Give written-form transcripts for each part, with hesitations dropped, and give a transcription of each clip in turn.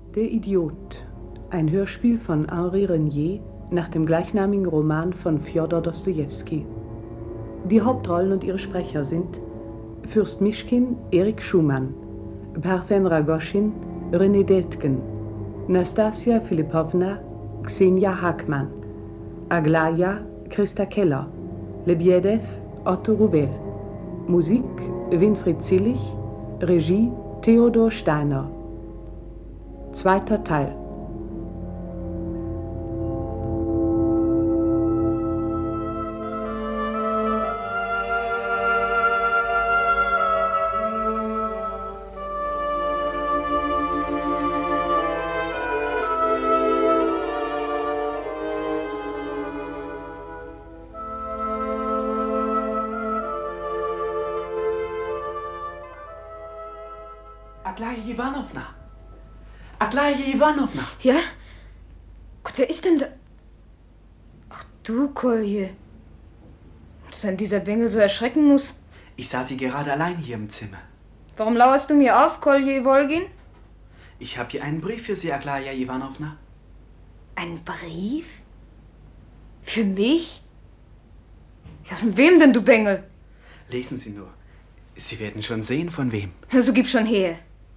Der Idiot, ein Hörspiel von Henri Renier nach dem gleichnamigen Roman von Fjodor Dostojewski. Die Hauptrollen und ihre Sprecher sind Fürst Mischkin, Erik Schumann, Parfen Ragoschin, René Deltgen, Nastasia Filipowna, Xenia Hakmann, Aglaya, Christa Keller, Lebiedew, Otto Rouvel. Musik Winfried Zillig, Regie Theodor Steiner. Zweiter Teil. Aglaya Ivanovna! Aglaya Ivanovna! Ja? Gott, wer ist denn da? Ach du, Kolje. Dass ein dieser Bengel so erschrecken muss. Ich sah Sie gerade allein hier im Zimmer. Warum lauerst du mir auf, Kolje Wolgin? Ich habe hier einen Brief für Sie, Aglaya Ivanovna. Ein Brief? Für mich? Ja, von wem denn, du Bengel? Lesen Sie nur. Sie werden schon sehen, von wem. Also gib schon her.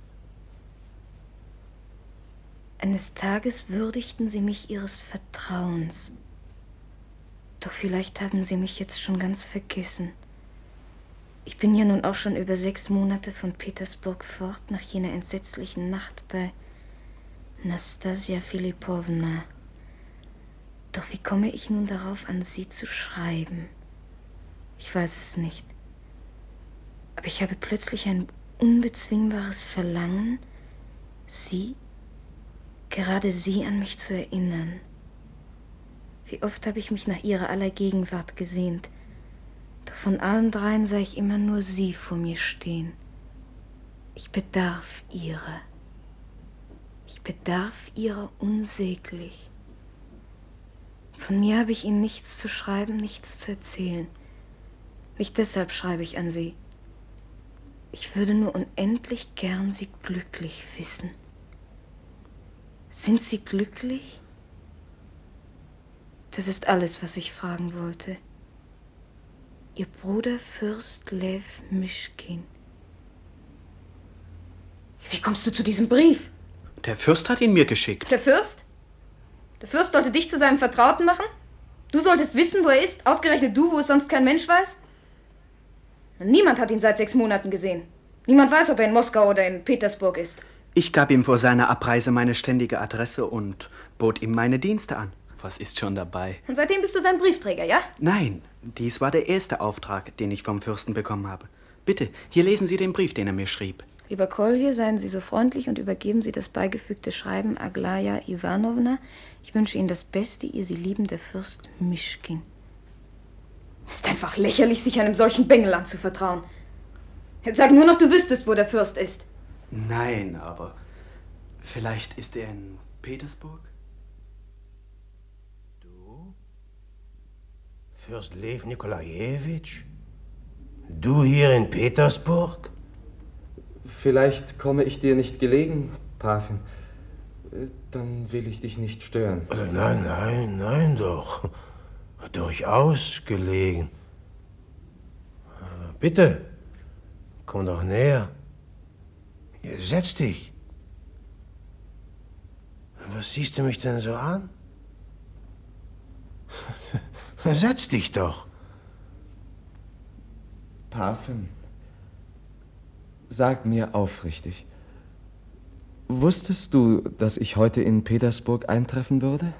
Eines Tages würdigten Sie mich Ihres Vertrauens. Doch vielleicht haben Sie mich jetzt schon ganz vergessen. Ich bin ja nun auch schon über 6 Monate von Petersburg fort, nach jener entsetzlichen Nacht bei Nastasia Filipowna. Doch wie komme ich nun darauf, an Sie zu schreiben? Ich weiß es nicht. Aber ich habe plötzlich ein unbezwingbares Verlangen, gerade Sie an mich zu erinnern. Wie oft habe ich mich nach Ihrer aller Gegenwart gesehnt. Doch von allen dreien sah ich immer nur Sie vor mir stehen. Ich bedarf Ihrer. Ich bedarf Ihrer unsäglich. Von mir habe ich Ihnen nichts zu schreiben, nichts zu erzählen. Nicht deshalb schreibe ich an Sie. Ich würde nur unendlich gern Sie glücklich wissen. Sind Sie glücklich? Das ist alles, was ich fragen wollte. Ihr Bruder Fürst Lew Mischkin. Wie kommst du zu diesem Brief? Der Fürst hat ihn mir geschickt. Der Fürst? Der Fürst sollte dich zu seinem Vertrauten machen? Du solltest wissen, wo er ist, ausgerechnet du, wo es sonst kein Mensch weiß? Niemand hat ihn seit 6 Monaten gesehen. Niemand weiß, ob er in Moskau oder in Petersburg ist. Ich gab ihm vor seiner Abreise meine ständige Adresse und bot ihm meine Dienste an. Was ist schon dabei? Und seitdem bist du sein Briefträger, ja? Nein, dies war der erste Auftrag, den ich vom Fürsten bekommen habe. Bitte, hier lesen Sie den Brief, den er mir schrieb. Lieber Kolje, seien Sie so freundlich und übergeben Sie das beigefügte Schreiben Aglaya Ivanovna. Ich wünsche Ihnen das Beste, Ihr Sie liebender Fürst Mischkin. Ist einfach lächerlich, sich einem solchen Bengel anzuvertrauen. Jetzt sag nur noch, du wüsstest, wo der Fürst ist. Nein, aber vielleicht ist er in Petersburg? Du? Fürst Lew Nikolajewitsch? Du hier in Petersburg? Vielleicht komme ich dir nicht gelegen, Parfen. Dann will ich dich nicht stören. Nein doch. Durchaus gelegen. Bitte, komm doch näher. Setz dich. Was siehst du mich denn so an? Setz dich doch. Parfen, sag mir aufrichtig. Wusstest du, dass ich heute in Petersburg eintreffen würde?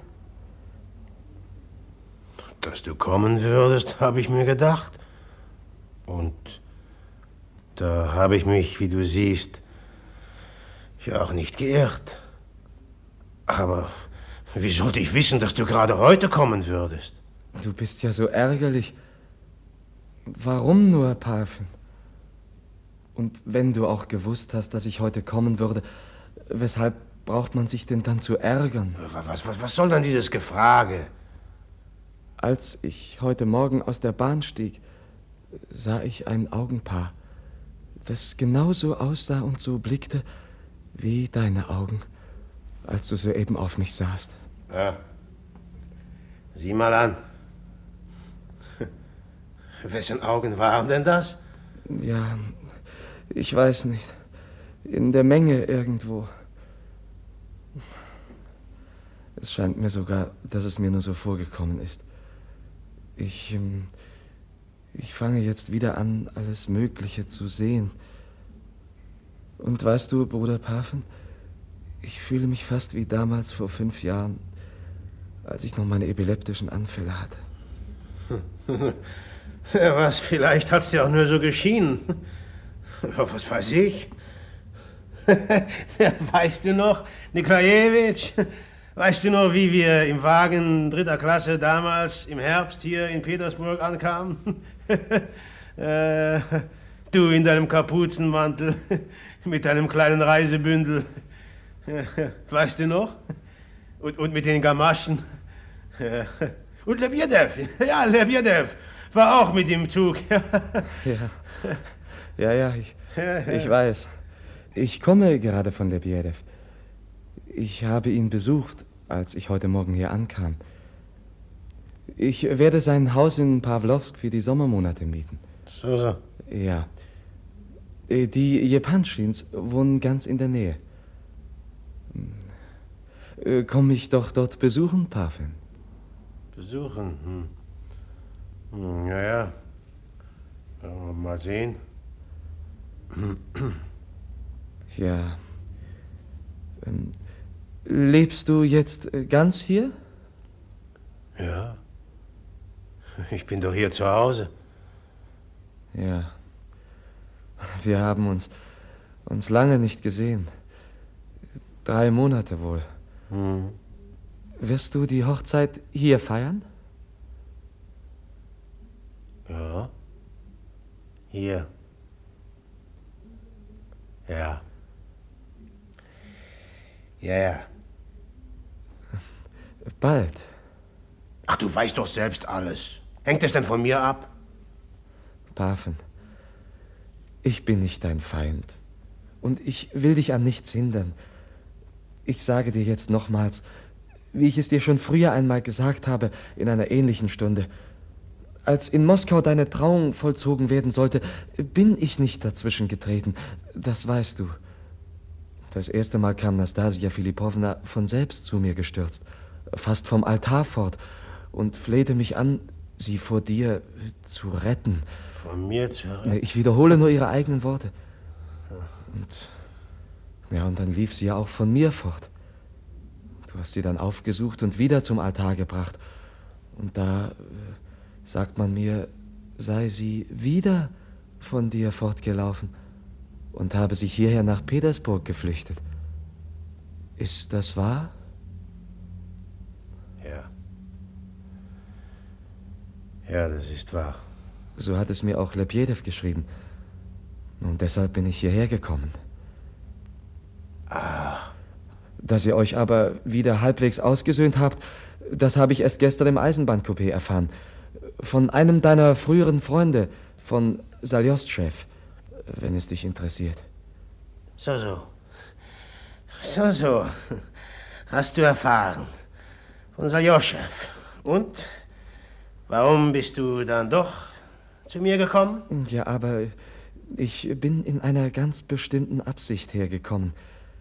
Dass du kommen würdest, habe ich mir gedacht. Und da habe ich mich, wie du siehst, ja auch nicht geirrt. Aber wie sollte ich wissen, dass du gerade heute kommen würdest? Du bist ja so ärgerlich. Warum nur, Parfen? Und wenn du auch gewusst hast, dass ich heute kommen würde, weshalb braucht man sich denn dann zu ärgern? Was soll denn dieses Gefrage? Als ich heute Morgen aus der Bahn stieg, sah ich ein Augenpaar, das genauso aussah und so blickte wie deine Augen. als du soeben auf mich sahst. Ja. Sieh mal an. Wessen Augen waren denn das? Ja, ich weiß nicht. In der Menge irgendwo. Es scheint mir sogar, dass es mir nur so vorgekommen ist. Ich fange jetzt wieder an, alles Mögliche zu sehen. Und weißt du, Bruder Parfen, ich fühle mich fast wie damals vor 5 Jahren, als ich noch meine epileptischen Anfälle hatte. Ja, was, vielleicht hat's dir auch nur so geschienen. Was weiß ich? Weißt du noch, Nikolajewitsch? Weißt du noch, wie wir im Wagen 3. Klasse damals im Herbst hier in Petersburg ankamen? Du in deinem Kapuzenmantel mit deinem kleinen Reisebündel. Weißt du noch? Und mit den Gamaschen. Und Lebjedew, ja, Lebjedew war auch mit im Zug. Ja, ich weiß. Ich komme gerade von Lebjedew. Ich habe ihn besucht, als ich heute Morgen hier ankam. Ich werde sein Haus in Pawlowsk für die Sommermonate mieten. So. Ja. Die Jepanschins wohnen ganz in der Nähe. Komm ich doch dort besuchen, Parfen? Besuchen? Ja. Mal sehen. Ja. Lebst du jetzt ganz hier? Ja. Ich bin doch hier zu Hause. Ja. Wir haben uns lange nicht gesehen. 3 Monate wohl. Wirst du die Hochzeit hier feiern? Ja. Hier. Ja. Ja. Bald. Ach, du weißt doch selbst alles. Hängt es denn von mir ab? Parfen, ich bin nicht dein Feind. Und ich will dich an nichts hindern. Ich sage dir jetzt nochmals, wie ich es dir schon früher einmal gesagt habe, in einer ähnlichen Stunde. Als in Moskau deine Trauung vollzogen werden sollte, bin ich nicht dazwischen getreten. Das weißt du. Das erste Mal kam Nastasia Philippowna von selbst zu mir gestürzt, fast vom Altar fort, und flehte mich an, sie vor dir zu retten. Von mir zu retten? Ich wiederhole nur ihre eigenen Worte. Und dann lief sie ja auch von mir fort. Du hast sie dann aufgesucht und wieder zum Altar gebracht. Und da, sagt man mir, sei sie wieder von dir fortgelaufen und habe sich hierher nach Petersburg geflüchtet. Ist das wahr? Ja, das ist wahr. So hat es mir auch Lebjedew geschrieben. Und deshalb bin ich hierher gekommen. Dass ihr euch aber wieder halbwegs ausgesöhnt habt, das habe ich erst gestern im Eisenbahncoupé erfahren. Von einem deiner früheren Freunde, von Saljostschew, wenn es dich interessiert. So. Hast du erfahren. Von Saljostschew. Und? Warum bist du dann doch zu mir gekommen? Ja, aber ich bin in einer ganz bestimmten Absicht hergekommen.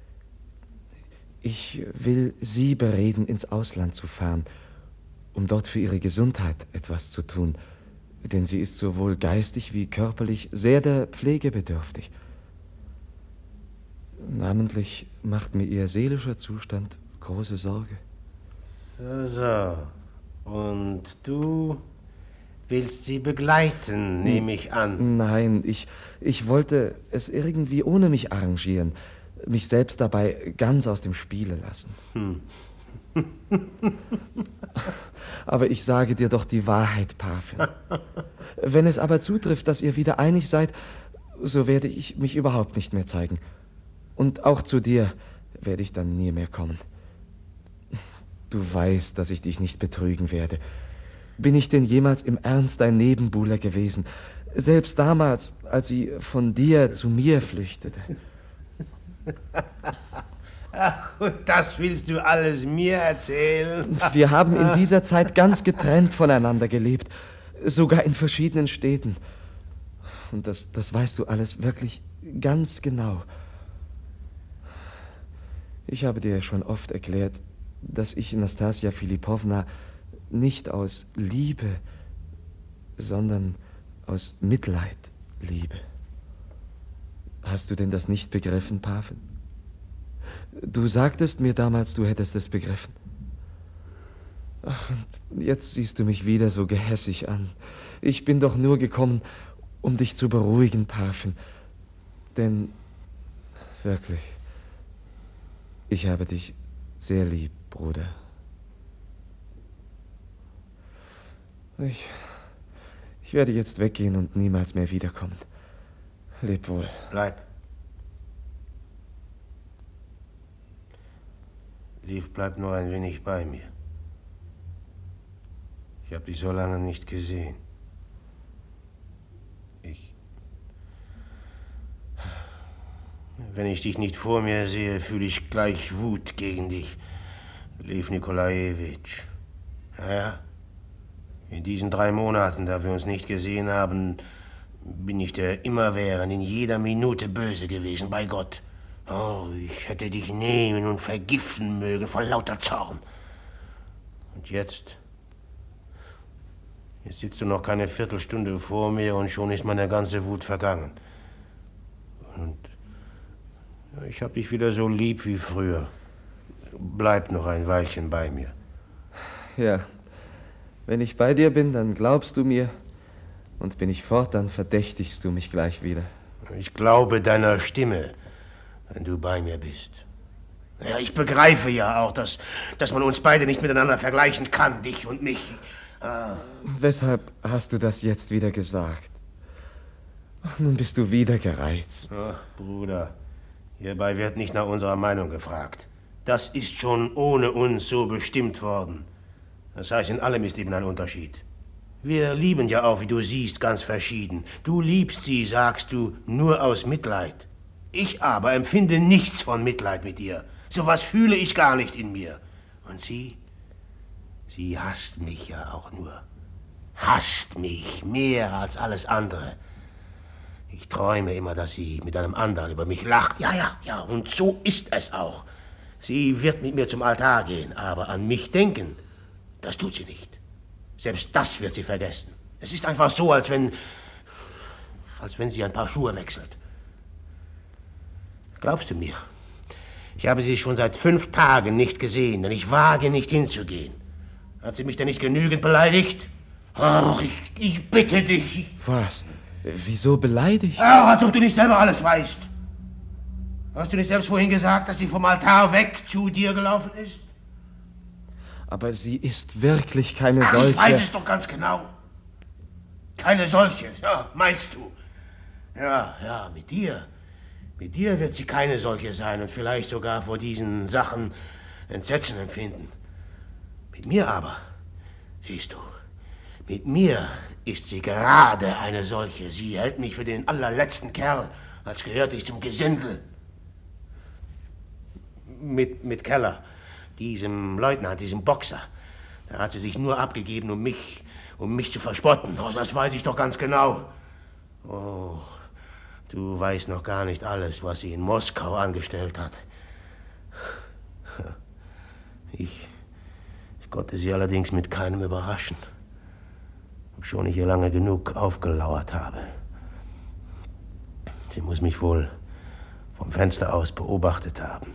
Ich will Sie bereden, ins Ausland zu fahren, um dort für Ihre Gesundheit etwas zu tun. Denn sie ist sowohl geistig wie körperlich sehr der Pflege bedürftig. Namentlich macht mir ihr seelischer Zustand große Sorge. So. Und du willst sie begleiten, nehme ich an. Nein, ich wollte es irgendwie ohne mich arrangieren, mich selbst dabei ganz aus dem Spiele lassen. Aber ich sage dir doch die Wahrheit, Parfen. Wenn es aber zutrifft, dass ihr wieder einig seid, so werde ich mich überhaupt nicht mehr zeigen. Und auch zu dir werde ich dann nie mehr kommen. Du weißt, dass ich dich nicht betrügen werde. Bin ich denn jemals im Ernst ein Nebenbuhler gewesen? Selbst damals, als sie von dir zu mir flüchtete. Ach, und das willst du alles mir erzählen? Wir haben in dieser Zeit ganz getrennt voneinander gelebt, sogar in verschiedenen Städten. Und das weißt du alles wirklich ganz genau. Ich habe dir schon oft erklärt, dass ich Nastassja Philippowna nicht aus Liebe, sondern aus Mitleid liebe. Hast du denn das nicht begriffen, Pavel? Du sagtest mir damals, du hättest es begriffen. Ach, und jetzt siehst du mich wieder so gehässig an. Ich bin doch nur gekommen, um dich zu beruhigen, Pavel. Denn wirklich, ich habe dich sehr lieb, Bruder. Ich werde jetzt weggehen und niemals mehr wiederkommen. Leb wohl. Bleib. Liv, bleib nur ein wenig bei mir. Ich habe dich so lange nicht gesehen. Wenn ich dich nicht vor mir sehe, fühle ich gleich Wut gegen dich, Liv Nikolajewitsch. Ja, in diesen 3 Monaten, da wir uns nicht gesehen haben, bin ich der immerwährend in jeder Minute böse gewesen, bei Gott. Oh, ich hätte dich nehmen und vergiften mögen vor lauter Zorn. Und jetzt sitzt du noch keine Viertelstunde vor mir und schon ist meine ganze Wut vergangen. Und ich hab dich wieder so lieb wie früher. Bleib noch ein Weilchen bei mir. Ja, wenn ich bei dir bin, dann glaubst du mir. Und bin ich fort, dann verdächtigst du mich gleich wieder. Ich glaube deiner Stimme, wenn du bei mir bist. Ja, ich begreife ja auch, dass man uns beide nicht miteinander vergleichen kann, dich und mich. Weshalb hast du das jetzt wieder gesagt? Ach, nun bist du wieder gereizt. Ach, Bruder, hierbei wird nicht nach unserer Meinung gefragt. Das ist schon ohne uns so bestimmt worden. Das heißt, in allem ist eben ein Unterschied. Wir lieben ja auch, wie du siehst, ganz verschieden. Du liebst sie, sagst du, nur aus Mitleid. Ich aber empfinde nichts von Mitleid mit ihr. Sowas fühle ich gar nicht in mir. Und sie hasst mich ja auch nur. Hasst mich mehr als alles andere. Ich träume immer, dass sie mit einem anderen über mich lacht. Ja, und so ist es auch. Sie wird mit mir zum Altar gehen, aber an mich denken, das tut sie nicht. Selbst das wird sie vergessen. Es ist einfach so, als wenn sie ein paar Schuhe wechselt. Glaubst du mir? Ich habe sie schon seit 5 Tagen nicht gesehen, denn ich wage nicht hinzugehen. Hat sie mich denn nicht genügend beleidigt? Ach, ich bitte dich. Was? Wieso beleidigt? Ach, als ob du nicht selber alles weißt. Hast du nicht selbst vorhin gesagt, dass sie vom Altar weg zu dir gelaufen ist? Aber sie ist wirklich keine solche... Ich weiß es doch ganz genau. Keine solche, ja, meinst du? Ja, mit dir. Mit dir wird sie keine solche sein und vielleicht sogar vor diesen Sachen Entsetzen empfinden. Mit mir aber, siehst du, mit mir ist sie gerade eine solche. Sie hält mich für den allerletzten Kerl, als gehörte ich zum Gesindel. Mit Keller, diesem Leutnant, diesem Boxer. Da hat sie sich nur abgegeben, um mich zu verspotten. Oh, das weiß ich doch ganz genau. Oh, du weißt noch gar nicht alles, was sie in Moskau angestellt hat. Ich konnte sie allerdings mit keinem überraschen, obschon ich ihr lange genug aufgelauert habe. Sie muss mich wohl vom Fenster aus beobachtet haben.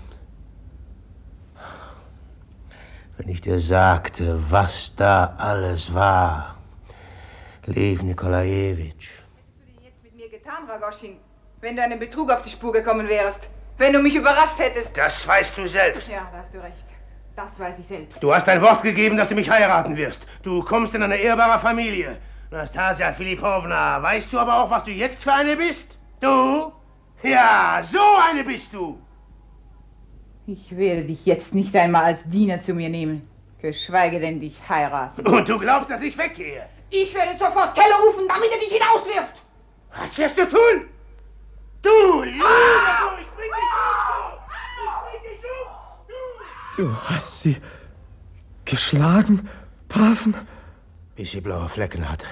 Wenn ich dir sagte, was da alles war, Liv Nikolajewitsch. Was hättest du denn jetzt mit mir getan, Ragoschin, wenn du einem Betrug auf die Spur gekommen wärst? Wenn du mich überrascht hättest? Das weißt du selbst. Ja, da hast du recht. Das weiß ich selbst. Du hast dein Wort gegeben, dass du mich heiraten wirst. Du kommst in eine ehrbare Familie. Nastassja Philippowna, weißt du aber auch, was du jetzt für eine bist? Du? Ja, so eine bist du. Ich werde dich jetzt nicht einmal als Diener zu mir nehmen, geschweige denn dich heiraten. Und du glaubst, dass ich weggehe? Ich werde sofort Keller rufen, damit er dich hinauswirft. Was wirst du tun? Du Lüge! Ich bring dich um! Ich bring dich um! Du hast sie geschlagen, Pafen? Bis sie blaue Flecken hat.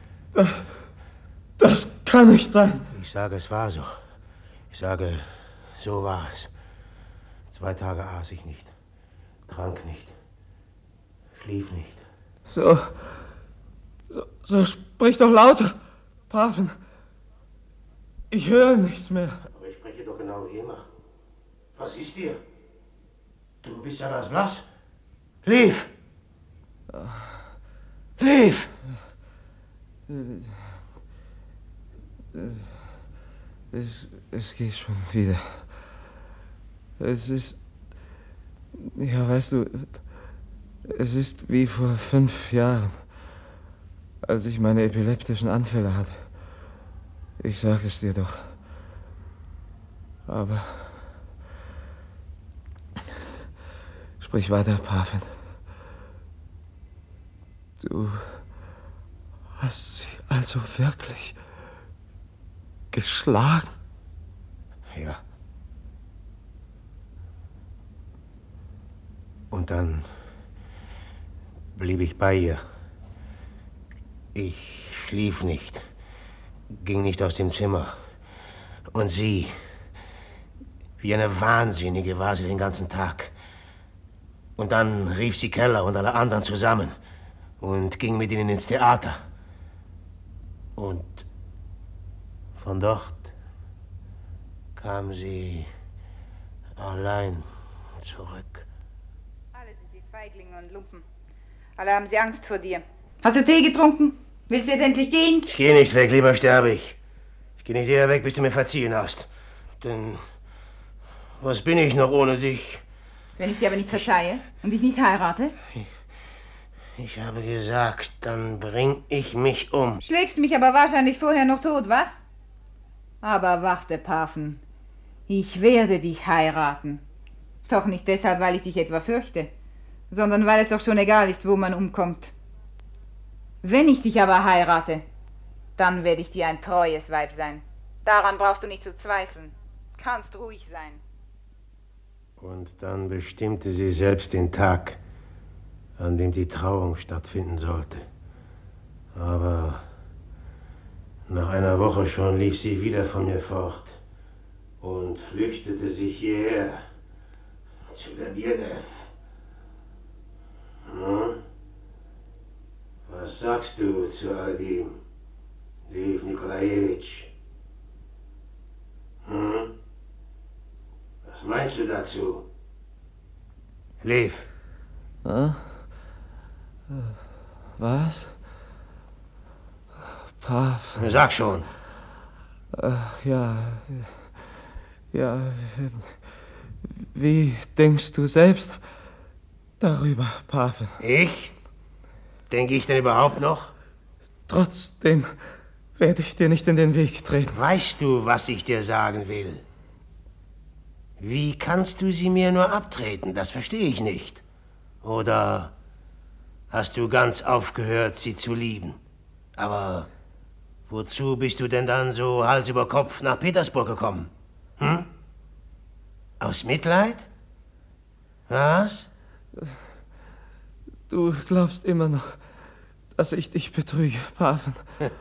Das kann nicht sein. Ich sage, es war so. Ich sage, so war es. 2 Tage aß ich nicht, trank nicht, schlief nicht. So sprich doch lauter, Pafen. Ich höre nichts mehr. Aber ich spreche doch genau wie immer. Was ist dir? Du bist ja ganz blass. Lief! Lief! Es geht schon wieder. Es ist... Ja, weißt du, es ist wie vor 5 Jahren, als ich meine epileptischen Anfälle hatte. Ich sag es dir doch. Aber... Sprich weiter, Pafen. Du hast sie also wirklich geschlagen? Ja. Und dann blieb ich bei ihr. Ich schlief nicht, ging nicht aus dem Zimmer. Und sie, wie eine Wahnsinnige war sie den ganzen Tag. Und dann rief sie Keller und alle anderen zusammen und ging mit ihnen ins Theater. Und von dort kam sie allein zurück. Alle sind sie Feiglinge und Lumpen. Alle haben sie Angst vor dir. Hast du Tee getrunken? Willst du jetzt endlich gehen? Ich gehe nicht weg, lieber sterbe ich. Ich gehe nicht eher weg, bis du mir verziehen hast. Denn was bin ich noch ohne dich? Wenn ich dir aber nicht verzeihe und dich nicht heirate? Ich habe gesagt, dann bring ich mich um. Schlägst mich aber wahrscheinlich vorher noch tot, was? Aber warte, Pafen. Ich werde dich heiraten. Doch nicht deshalb, weil ich dich etwa fürchte, sondern weil es doch schon egal ist, wo man umkommt. Wenn ich dich aber heirate, dann werde ich dir ein treues Weib sein. Daran brauchst du nicht zu zweifeln. Kannst ruhig sein. Und dann bestimmte sie selbst den Tag, an dem die Trauung stattfinden sollte. Aber nach einer Woche schon lief sie wieder von mir fort und flüchtete sich hierher, zu der Bierdev. Hm? Was sagst du zu all dem, Lev Nikolajewitsch? Hm? Was meinst du dazu? Lev. Was? Pafen. Sag schon. Ja. Wie denkst du selbst darüber, Pafen? Ich? Denke ich denn überhaupt noch? Trotzdem werde ich dir nicht in den Weg treten. Weißt du, was ich dir sagen will? Wie kannst du sie mir nur abtreten? Das verstehe ich nicht. Oder hast du ganz aufgehört, sie zu lieben? Aber wozu bist du denn dann so Hals über Kopf nach Petersburg gekommen? Hm? Aus Mitleid? Was? Du glaubst immer noch, dass ich dich betrüge, Pafen.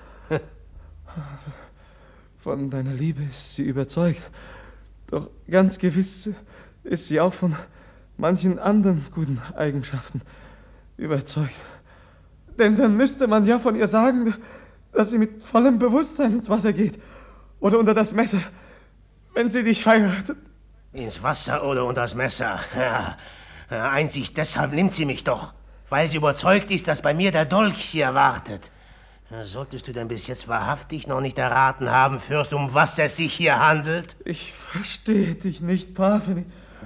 Von deiner Liebe ist sie überzeugt. Doch ganz gewiss ist sie auch von manchen anderen guten Eigenschaften überzeugt. Denn dann müsste man ja von ihr sagen, dass sie mit vollem Bewusstsein ins Wasser geht oder unter das Messer, wenn sie dich heiratet. Ins Wasser oder unter das Messer? Ja, einzig deshalb nimmt sie mich doch, weil sie überzeugt ist, dass bei mir der Dolch sie erwartet. Solltest du denn bis jetzt wahrhaftig noch nicht erraten haben, Fürst, um was es sich hier handelt? Ich verstehe dich nicht, Pafen.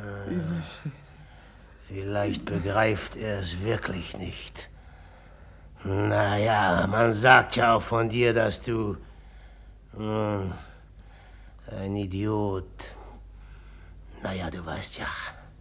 Vielleicht begreift er es wirklich nicht. Naja, man sagt ja auch von dir, dass du... ein Idiot... Naja, du weißt ja.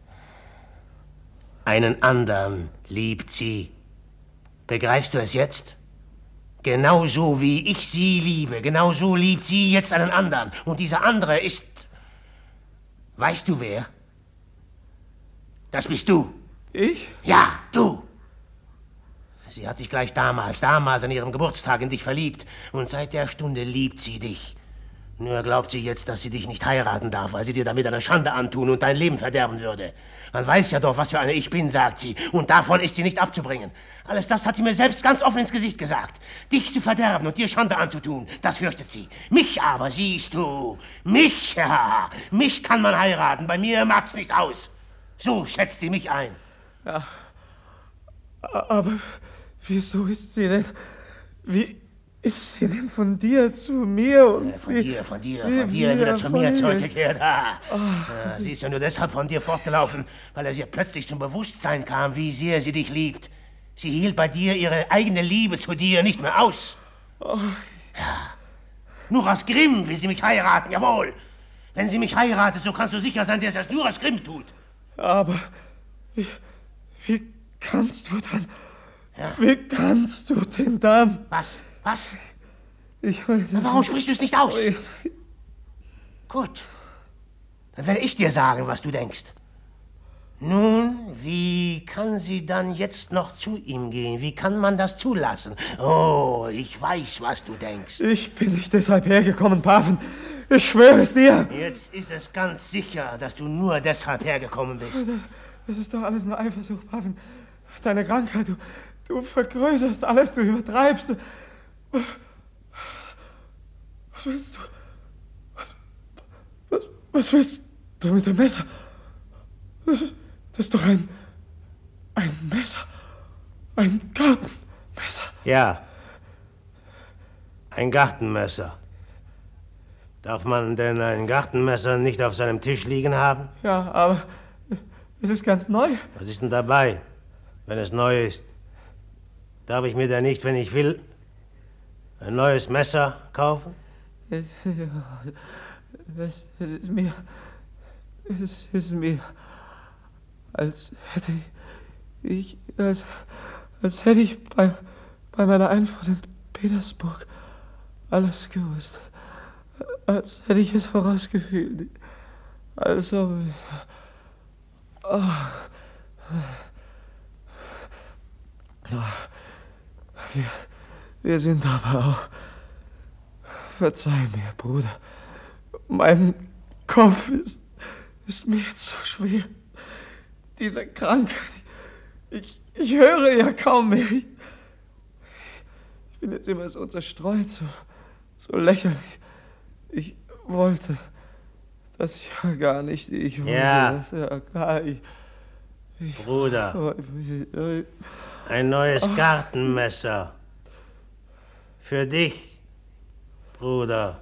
Einen anderen liebt sie. Begreifst du es jetzt? Genauso wie ich sie liebe, genauso liebt sie jetzt einen anderen. Und dieser andere ist... Weißt du wer? Das bist du. Ich? Ja, du. Sie hat sich gleich damals an ihrem Geburtstag in dich verliebt. Und seit der Stunde liebt sie dich. Nur glaubt sie jetzt, dass sie dich nicht heiraten darf, weil sie dir damit eine Schande antun und dein Leben verderben würde. Man weiß ja doch, was für eine ich bin, sagt sie. Und davon ist sie nicht abzubringen. Alles das hat sie mir selbst ganz offen ins Gesicht gesagt. Dich zu verderben und dir Schande anzutun, das fürchtet sie. Mich aber, siehst du, mich kann man heiraten. Bei mir macht's nicht aus. So schätzt sie mich ein. Ja, aber wieso ist sie denn... Wie ist sie denn von dir zu mir und... Von dir wieder zu mir zurückgekehrt. Sie ist ja nur deshalb von dir fortgelaufen, weil es ihr plötzlich zum Bewusstsein kam, wie sehr sie dich liebt. Sie hielt bei dir ihre eigene Liebe zu dir nicht mehr aus. Ja. Nur aus Grimm will sie mich heiraten, jawohl. Wenn sie mich heiratet, so kannst du sicher sein, dass es nur aus Grimm tut. Aber wie kannst du dann... Ja. Wie kannst du denn dann... Was? Na, warum sprichst du es nicht aus? Gut. Dann werde ich dir sagen, was du denkst. Nun, wie kann sie dann jetzt noch zu ihm gehen? Wie kann man das zulassen? Oh, ich weiß, was du denkst. Ich bin nicht deshalb hergekommen, Pafen. Ich schwöre es dir. Jetzt ist es ganz sicher, dass du nur deshalb hergekommen bist. Das ist doch alles nur Eifersucht, Pafen. Deine Krankheit, du vergrößerst alles, du übertreibst. Was willst du? Was willst du mit dem Messer? Das ist doch ein Messer. Ein Gartenmesser. Ja. Ein Gartenmesser. Darf man denn ein Gartenmesser nicht auf seinem Tisch liegen haben? Ja, aber es ist ganz neu. Was ist denn dabei, wenn es neu ist? Darf ich mir denn nicht, wenn ich will, ein neues Messer kaufen? Es ist mir, als hätte ich bei meiner Einfuhr in Petersburg alles gewusst. Als hätte ich es vorausgefühlt. Also... Wir sind aber auch... Verzeih mir, Bruder. Mein Kopf ist mir jetzt so schwer. Diese Krankheit. Ich höre ja kaum mehr. Ich bin jetzt immer so zerstreut, so lächerlich. Ich wollte das ja gar nicht. Ich wollte das ja gar nicht. Bruder, ein neues Gartenmesser. Für dich. Bruder,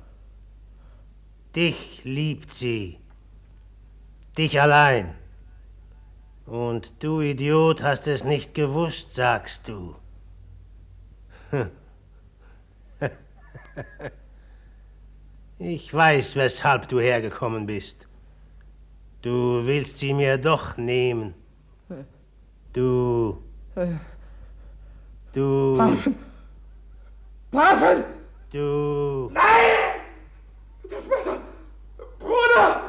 dich liebt sie. Dich allein. Und du Idiot hast es nicht gewusst, sagst du. Ich weiß, weshalb du hergekommen bist. Du willst sie mir doch nehmen. Du... Pafen! Du... Nein! Das Messer! Bruder!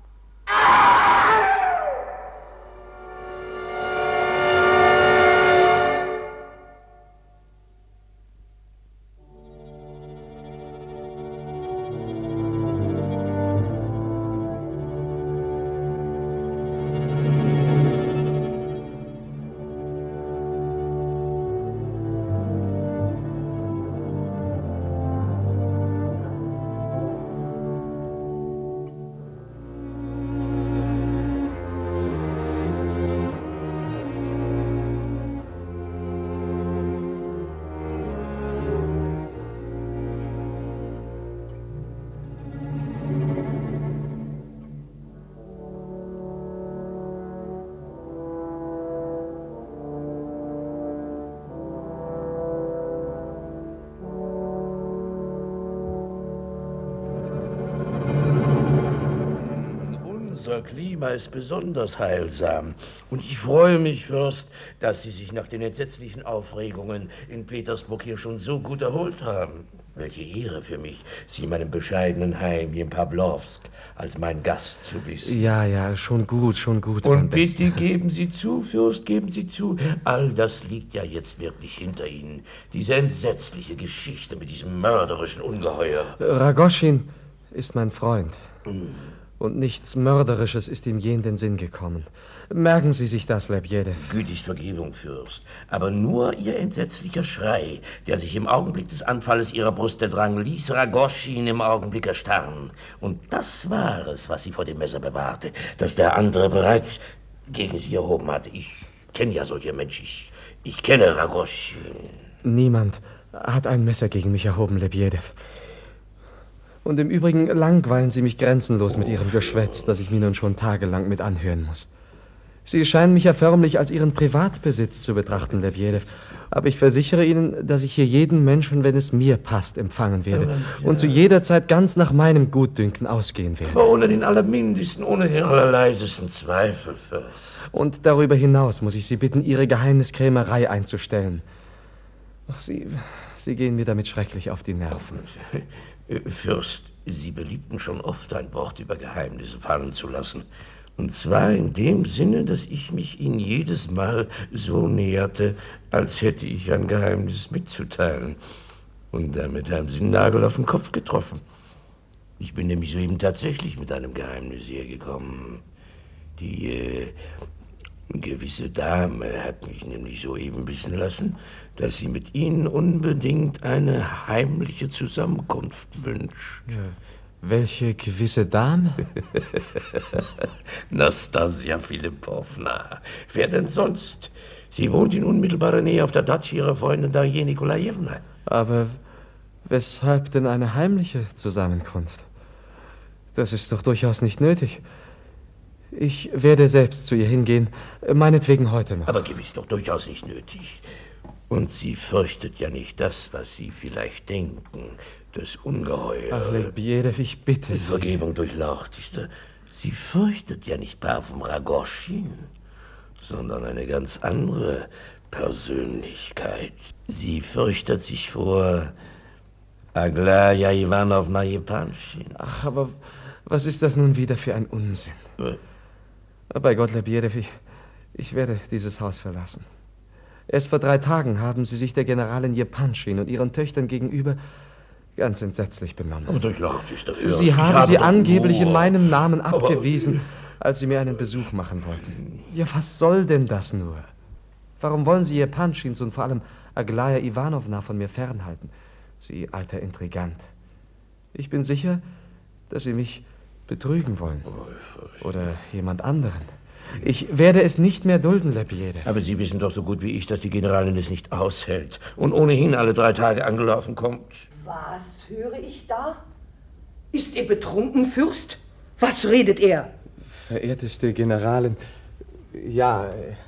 Unser Klima ist besonders heilsam. Und ich freue mich, Fürst, dass Sie sich nach den entsetzlichen Aufregungen in Petersburg hier schon so gut erholt haben. Welche Ehre für mich, Sie in meinem bescheidenen Heim hier in Pawlowsk als mein Gast zu wissen. Ja, schon gut. Und bitte geben Sie zu, Fürst, geben Sie zu, all das liegt ja jetzt wirklich hinter Ihnen. Diese entsetzliche Geschichte mit diesem mörderischen Ungeheuer. Ragoschin ist mein Freund. Und nichts Mörderisches ist ihm je in den Sinn gekommen. Merken Sie sich das, Lebjedew. Gütigst Vergebung, Fürst. Aber nur Ihr entsetzlicher Schrei, der sich im Augenblick des Anfalles Ihrer Brust entrang, ließ Ragoschin im Augenblick erstarren. Und das war es, was Sie vor dem Messer bewahrte, das der andere bereits gegen Sie erhoben hatte. Ich kenne ja solche Menschen. Ich kenne Ragoschin. Niemand hat ein Messer gegen mich erhoben, Lebjedew. Und im Übrigen langweilen Sie mich grenzenlos mit Ihrem Geschwätz, das ich mir nun schon tagelang mit anhören muss. Sie scheinen mich ja förmlich als Ihren Privatbesitz zu betrachten, Lebjedew. Aber ich versichere Ihnen, dass ich hier jeden Menschen, wenn es mir passt, empfangen werde. Und zu jeder Zeit ganz nach meinem Gutdünken ausgehen werde. Aber ohne den allermindesten, ohne den allerleisesten Zweifel, Fürst. Und darüber hinaus muss ich Sie bitten, Ihre Geheimniskrämerei einzustellen. Ach, Sie gehen mir damit schrecklich auf die Nerven. Fürst, Sie beliebten schon oft ein Wort über Geheimnisse fallen zu lassen. Und zwar in dem Sinne, dass ich mich Ihnen jedes Mal so näherte, als hätte ich ein Geheimnis mitzuteilen. Und damit haben Sie den Nagel auf den Kopf getroffen. Ich bin nämlich soeben tatsächlich mit einem Geheimnis hergekommen. Die gewisse Dame hat mich nämlich soeben wissen lassen, dass sie mit Ihnen unbedingt eine heimliche Zusammenkunft wünscht. Ja. Welche gewisse Dame? Nastasia Philippowna. Wer denn sonst? Sie wohnt in unmittelbarer Nähe auf der Datscha ihrer Freundin Darja Nikolajewna. Aber weshalb denn eine heimliche Zusammenkunft? Das ist doch durchaus nicht nötig. Ich werde selbst zu ihr hingehen, meinetwegen heute noch. Aber gewiss doch durchaus nicht nötig. Und sie fürchtet ja nicht das, was Sie vielleicht denken, das Ungeheuer. Ach, Lebjedew, ich bitte Sie. Vergebung durchlauchtigster. Sie fürchtet ja nicht Parfum Ragoschin, sondern eine ganz andere Persönlichkeit. Sie fürchtet sich vor Aglaya Iwanowna Jepanschin. Ach, aber was ist das nun wieder für ein Unsinn? Bei Gott, Lebjedew, ich werde dieses Haus verlassen. Erst vor 3 Tagen haben Sie sich der Generalin Jepanschin und ihren Töchtern gegenüber ganz entsetzlich benommen. Aber durchlauchtigster Fürst. Sie haben sie angeblich in meinem Namen abgewiesen, als Sie mir einen Besuch machen wollten. Ja, was soll denn das nur? Warum wollen Sie Jepanschins und vor allem Aglaya Iwanowna von mir fernhalten? Sie alter Intrigant. Ich bin sicher, dass Sie mich betrügen wollen. Oder jemand anderen. Ich werde es nicht mehr dulden, Lebjedew. Aber Sie wissen doch so gut wie ich, dass die Generalin es nicht aushält und ohnehin alle 3 Tage angelaufen kommt. Was höre ich da? Ist er betrunken, Fürst? Was redet er? Verehrteste Generalin, ja,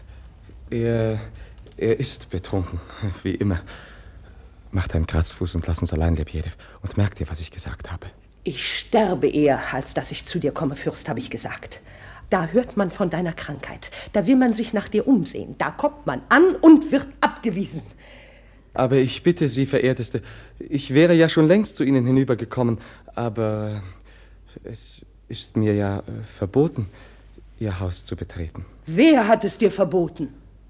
er ist betrunken, wie immer. Macht einen Kratzfuß und lass uns allein, Lebjedew. Und merk dir, was ich gesagt habe. Ich sterbe eher, als dass ich zu dir komme, Fürst, habe ich gesagt. Da hört man von deiner Krankheit. Da will man sich nach dir umsehen. Da kommt man an und wird abgewiesen. Aber ich bitte Sie, Verehrteste, ich wäre ja schon längst zu Ihnen hinübergekommen, aber es ist mir ja verboten, Ihr Haus zu betreten. Wer hat es dir verboten?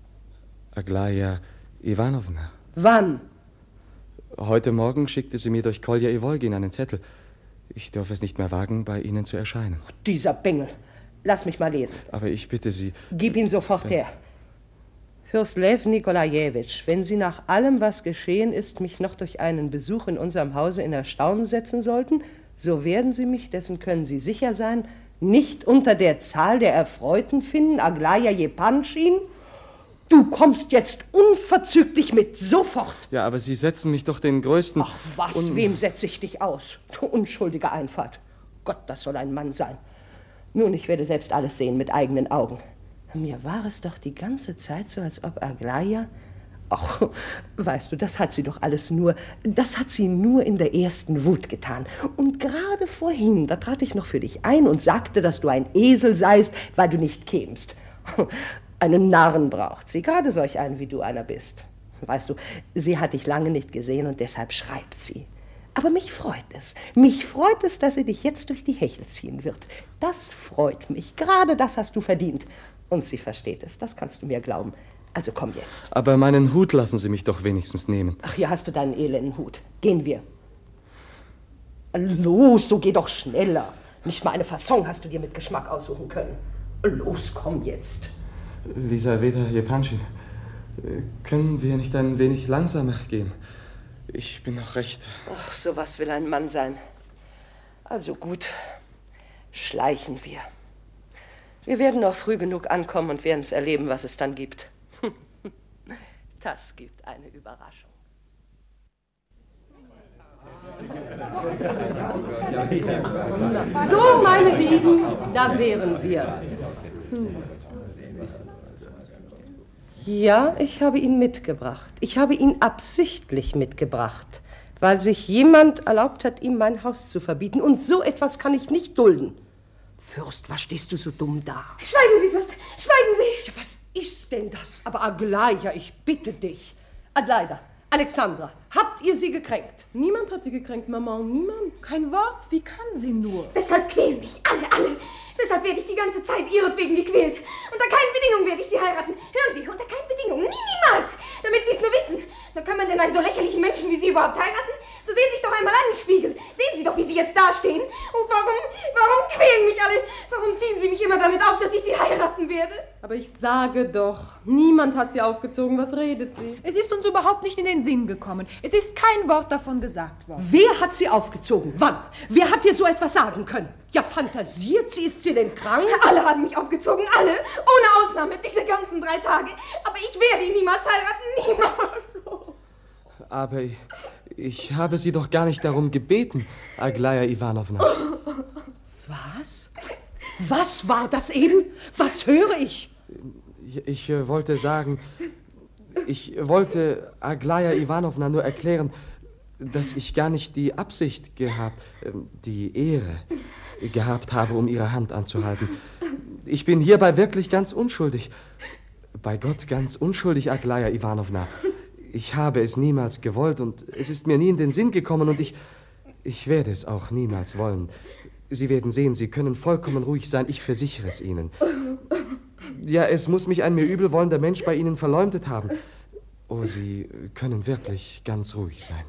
Aglaya Iwanowna. Wann? Heute Morgen schickte sie mir durch Kolja Iwolgin einen Zettel. Ich darf es nicht mehr wagen, bei Ihnen zu erscheinen. Dieser Bengel. Lass mich mal lesen. Aber ich bitte Sie... Gib ihn sofort her. Fürst Lew Nikolajewitsch, wenn Sie nach allem, was geschehen ist, mich noch durch einen Besuch in unserem Hause in Erstaunen setzen sollten, so werden Sie mich, dessen können Sie sicher sein, nicht unter der Zahl der Erfreuten finden, Aglaya Jepanschin. Du kommst jetzt unverzüglich mit, sofort. Ja, aber Sie setzen mich doch den größten... Ach was, wem setze ich dich aus? Du unschuldige Einfalt. Gott, das soll ein Mann sein. Nun, ich werde selbst alles sehen mit eigenen Augen. Mir war es doch die ganze Zeit so, als ob Aglaya... Ach, weißt du, das hat sie nur in der ersten Wut getan. Und gerade vorhin, da trat ich noch für dich ein und sagte, dass du ein Esel seist, weil du nicht kämst. Einen Narren braucht sie, gerade solch einen, wie du einer bist. Weißt du, sie hat dich lange nicht gesehen und deshalb schreibt sie. Aber mich freut es. Mich freut es, dass sie dich jetzt durch die Hechel ziehen wird. Das freut mich. Gerade das hast du verdient. Und sie versteht es, das kannst du mir glauben. Also komm jetzt. Aber meinen Hut lassen Sie mich doch wenigstens nehmen. Ach, hier hast du deinen elenden Hut. Gehen wir. Los, so geh doch schneller. Nicht mal eine Fasson hast du dir mit Geschmack aussuchen können. Los, komm jetzt. Lisaweta Jepanchin, können wir nicht ein wenig langsamer gehen? Ich bin noch recht... Ach, sowas will ein Mann sein. Also gut, schleichen wir. Wir werden noch früh genug ankommen und werden es erleben, was es dann gibt. Das gibt eine Überraschung. So, meine Lieben, da wären wir. Ja, ich habe ihn mitgebracht. Ich habe ihn absichtlich mitgebracht, weil sich jemand erlaubt hat, ihm mein Haus zu verbieten. Und so etwas kann ich nicht dulden. Fürst, was stehst du so dumm da? Schweigen Sie, Fürst, schweigen Sie! Ja, was ist denn das? Aber Aglaia, ich bitte dich. Adleida, Alexandra, habt ihr sie gekränkt? Niemand hat sie gekränkt, Mama, niemand. Kein Wort, wie kann sie nur? Weshalb quälen mich alle? Weshalb werde ich die ganze Zeit ihretwegen gequält? Unter keinen Bedingungen werde ich sie heiraten. Hören Sie, unter keinen Bedingungen, niemals! Damit Sie es nur wissen. Na, kann man denn einen so lächerlichen Menschen wie Sie überhaupt heiraten? So sehen Sie sich doch einmal an den Spiegel. Sehen Sie doch, wie Sie jetzt dastehen. Und warum quälen mich alle? Warum ziehen Sie mich immer damit auf, dass ich Sie heiraten werde? Aber ich sage doch, niemand hat sie aufgezogen. Was redet sie? Es ist uns überhaupt nicht in den Sinn gekommen. Es ist kein Wort davon gesagt worden. Wer hat sie aufgezogen? Wann? Wer hat dir so etwas sagen können? Ja, fantasiert sie? Ist sie denn krank? Alle haben mich aufgezogen, alle. Ohne Ausnahme, diese ganzen 3 Tage. Aber ich werde ihn niemals heiraten, niemals. Aber ich habe Sie doch gar nicht darum gebeten, Aglaia Ivanovna. Was? Was war das eben? Was höre ich? Ich wollte sagen, ich wollte Aglaia Ivanovna nur erklären, dass ich gar nicht die Absicht die Ehre gehabt habe, um ihre Hand anzuhalten. Ich bin hierbei wirklich ganz unschuldig. Bei Gott ganz unschuldig, Aglaia Ivanovna. Ich habe es niemals gewollt und es ist mir nie in den Sinn gekommen und ich werde es auch niemals wollen. Sie werden sehen, Sie können vollkommen ruhig sein, ich versichere es Ihnen. Ja, es muss mich ein mir übel wollender Mensch bei Ihnen verleumdet haben. Oh, Sie können wirklich ganz ruhig sein.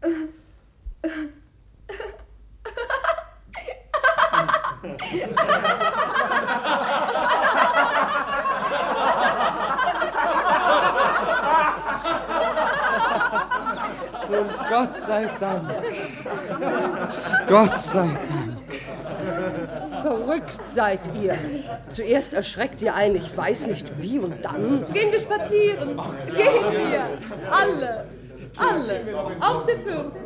Und Gott sei Dank. Gott sei Dank. Verrückt seid ihr. Zuerst erschreckt ihr ein, ich weiß nicht wie, und dann... Gehen wir spazieren. Gehen wir. Alle. Auch der Fürst.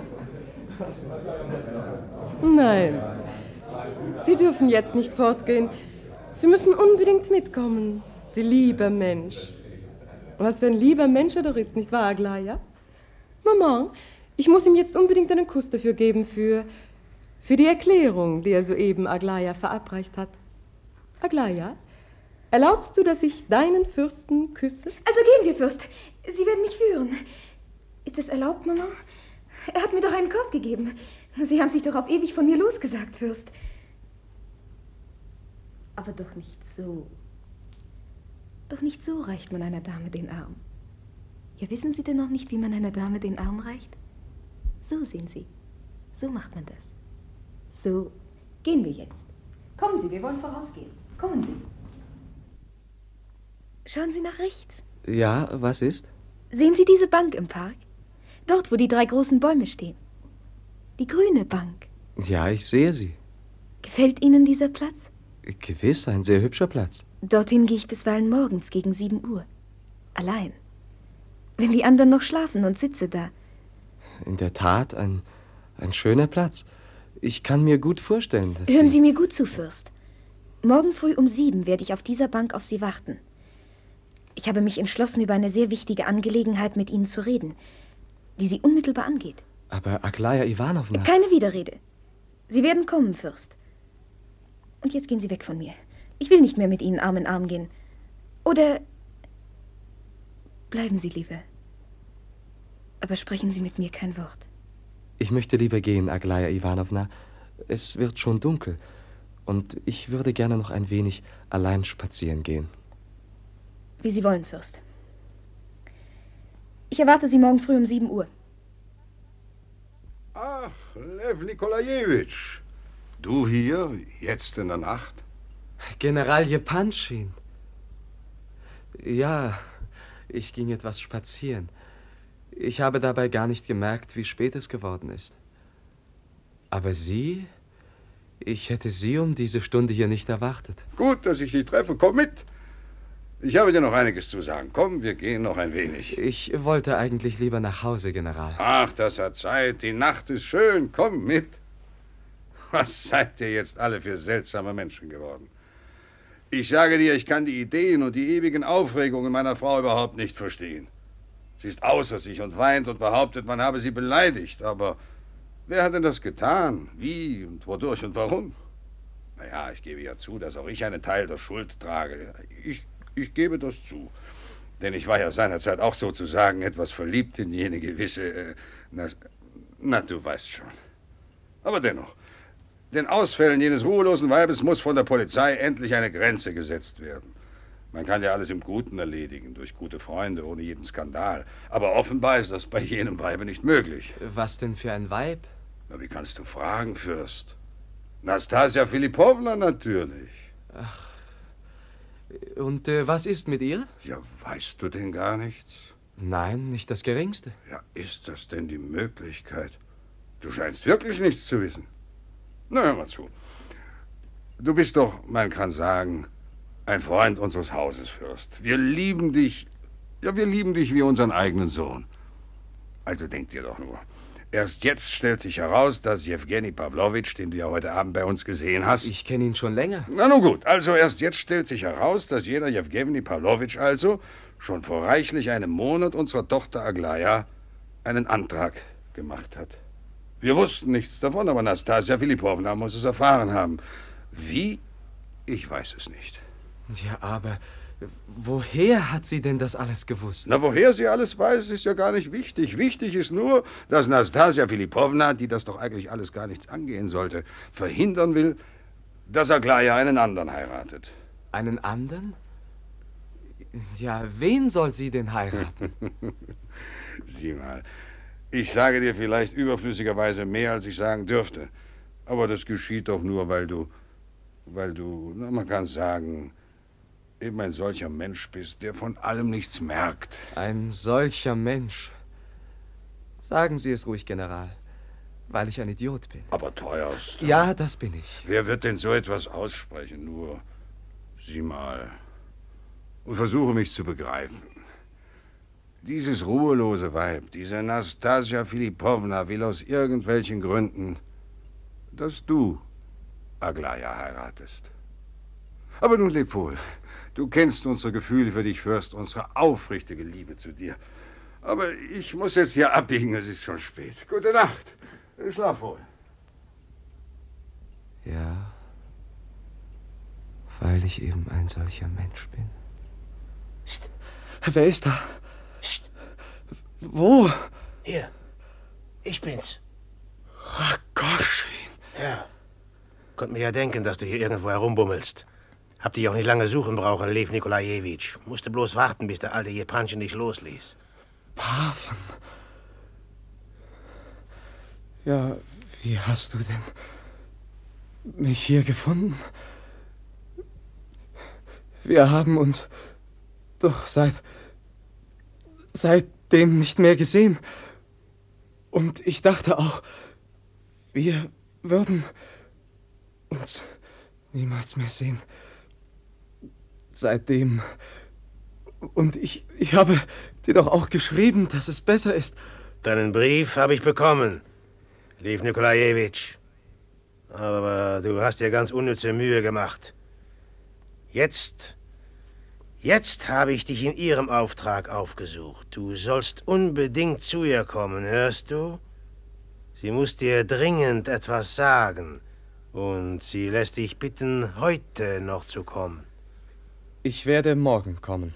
Nein. Sie dürfen jetzt nicht fortgehen. Sie müssen unbedingt mitkommen. Sie lieber Mensch. Was für ein lieber Mensch er doch ist, nicht wahr, Aglaia? Mama, ich muss ihm jetzt unbedingt einen Kuss dafür geben, für die Erklärung, die er soeben Aglaia verabreicht hat. Aglaia, erlaubst du, dass ich deinen Fürsten küsse? Also gehen wir, Fürst. Sie werden mich führen. Ist es erlaubt, Mama? Er hat mir doch einen Korb gegeben. Sie haben sich doch auf ewig von mir losgesagt, Fürst. Aber doch nicht so. Doch nicht so reicht man einer Dame den Arm. Ja, wissen Sie denn noch nicht, wie man einer Dame den Arm reicht? So, sehen Sie. So macht man das. So, gehen wir jetzt. Kommen Sie, wir wollen vorausgehen. Kommen Sie. Schauen Sie nach rechts. Ja, was ist? Sehen Sie diese Bank im Park? Dort, wo die 3 großen Bäume stehen. Die grüne Bank. Ja, ich sehe sie. Gefällt Ihnen dieser Platz? Gewiss, ein sehr hübscher Platz. Dorthin gehe ich bisweilen morgens gegen 7 Uhr. Allein. Wenn die anderen noch schlafen, und sitze da. In der Tat, ein schöner Platz. Ich kann mir gut vorstellen, dass Hören Sie mir gut zu, Fürst. Morgen früh um 7 werde ich auf dieser Bank auf Sie warten. Ich habe mich entschlossen, über eine sehr wichtige Angelegenheit mit Ihnen zu reden, die Sie unmittelbar angeht. Aber Aglaia Ivanovna... Keine Widerrede. Sie werden kommen, Fürst. Und jetzt gehen Sie weg von mir. Ich will nicht mehr mit Ihnen Arm in Arm gehen. Oder bleiben Sie lieber. Aber sprechen Sie mit mir kein Wort. Ich möchte lieber gehen, Aglaya Iwanowna. Es wird schon dunkel. Und ich würde gerne noch ein wenig allein spazieren gehen. Wie Sie wollen, Fürst. Ich erwarte Sie morgen früh um 7 Uhr. Ach, Lev Nikolajewitsch. Du hier, jetzt in der Nacht? General Jepanschin. Ja, ich ging etwas spazieren. Ich habe dabei gar nicht gemerkt, wie spät es geworden ist. Aber Sie? Ich hätte Sie um diese Stunde hier nicht erwartet. Gut, dass ich dich treffe. Komm mit. Ich habe dir noch einiges zu sagen. Komm, wir gehen noch ein wenig. Ich wollte eigentlich lieber nach Hause, General. Ach, das hat Zeit. Die Nacht ist schön. Komm mit. Was seid ihr jetzt alle für seltsame Menschen geworden? Ich sage dir, ich kann die Ideen und die ewigen Aufregungen meiner Frau überhaupt nicht verstehen. Sie ist außer sich und weint und behauptet, man habe sie beleidigt. Aber wer hat denn das getan? Wie und wodurch und warum? Naja, ich gebe ja zu, dass auch ich einen Teil der Schuld trage. Ich gebe das zu. Denn ich war ja seinerzeit auch sozusagen etwas verliebt in jene gewisse... Na, du weißt schon. Aber dennoch, den Ausfällen jenes ruhelosen Weibes muss von der Polizei endlich eine Grenze gesetzt werden. Man kann ja alles im Guten erledigen, durch gute Freunde, ohne jeden Skandal. Aber offenbar ist das bei jenem Weibe nicht möglich. Was denn für ein Weib? Na, wie kannst du fragen, Fürst? Nastasia Philippowna natürlich. Ach, und was ist mit ihr? Ja, weißt du denn gar nichts? Nein, nicht das Geringste. Ja, ist das denn die Möglichkeit? Du scheinst wirklich nichts zu wissen. Na, hör mal zu. Du bist doch, man kann sagen, ein Freund unseres Hauses, Fürst. Wir lieben dich. Ja, wir lieben dich wie unseren eigenen Sohn. Also denk dir doch nur. Erst jetzt stellt sich heraus, dass Jewgeni Pawlowitsch, den du ja heute Abend bei uns gesehen hast... Ich kenne ihn schon länger. Na nun gut, also erst jetzt stellt sich heraus, dass jener Jewgeni Pawlowitsch also schon vor reichlich einem Monat unserer Tochter Aglaya einen Antrag gemacht hat. Wir wussten nichts davon, aber Nastasia Philippowna muss es erfahren haben. Wie? Ich weiß es nicht. Ja, aber woher hat sie denn das alles gewusst? Na, woher sie alles weiß, ist ja gar nicht wichtig. Wichtig ist nur, dass Nastasia Philippowna, die das doch eigentlich alles gar nichts angehen sollte, verhindern will, dass Aglaya einen anderen heiratet. Einen anderen? Ja, wen soll sie denn heiraten? Sieh mal, ich sage dir vielleicht überflüssigerweise mehr, als ich sagen dürfte. Aber das geschieht doch nur, weil du, na, man kann sagen, eben ein solcher Mensch bist, der von allem nichts merkt. Ein solcher Mensch. Sagen Sie es ruhig, General, weil ich ein Idiot bin. Aber teuerst. Ja, das bin ich. Wer wird denn so etwas aussprechen? Nur, sieh mal, und versuche mich zu begreifen. Dieses ruhelose Weib, diese Nastasia Philippowna, will aus irgendwelchen Gründen, dass du Aglaya heiratest. Aber nun leb wohl. Du kennst unsere Gefühle für dich, Fürst, unsere aufrichtige Liebe zu dir. Aber ich muss jetzt hier abbiegen, es ist schon spät. Gute Nacht. Schlaf wohl. Ja, weil ich eben ein solcher Mensch bin. Psst. Wer ist da? Psst. Wo? Hier, ich bin's. Ragoschin. Ja, konnte mir ja denken, dass du hier irgendwo herumbummelst. Hab dich auch nicht lange suchen brauchen, Lev Nikolajewitsch. Musste bloß warten, bis der alte Jepanschin dich losließ. Pafen. Ja, wie hast du denn mich hier gefunden? Wir haben uns doch seitdem nicht mehr gesehen. Und ich dachte auch, wir würden uns niemals mehr sehen. Seitdem. Und ich habe dir doch auch geschrieben, dass es besser ist. Deinen Brief habe ich bekommen, Lev Nikolajewitsch. Aber du hast dir ganz unnütze Mühe gemacht. Jetzt habe ich dich in ihrem Auftrag aufgesucht. Du sollst unbedingt zu ihr kommen, hörst du? Sie muss dir dringend etwas sagen. Und sie lässt dich bitten, heute noch zu kommen. Ich werde morgen kommen.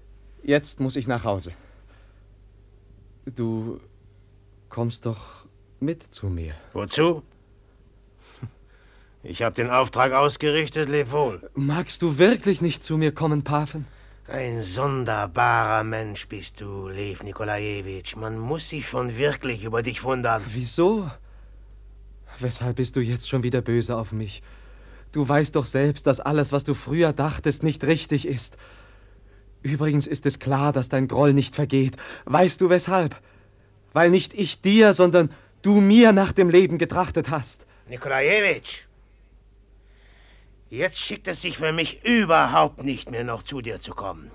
Jetzt muss ich nach Hause. Du kommst doch mit zu mir. Wozu? Ich habe den Auftrag ausgerichtet, leb wohl. Magst du wirklich nicht zu mir kommen, Pafen? Ein sonderbarer Mensch bist du, Lev Nikolajewitsch. Man muss sich schon wirklich über dich wundern. Wieso? Weshalb bist du jetzt schon wieder böse auf mich? Du weißt doch selbst, dass alles, was du früher dachtest, nicht richtig ist. Übrigens ist es klar, dass dein Groll nicht vergeht. Weißt du weshalb? Weil nicht ich dir, sondern du mir nach dem Leben getrachtet hast. Nikolajewitsch, jetzt schickt es sich für mich überhaupt nicht mehr, noch zu dir zu kommen.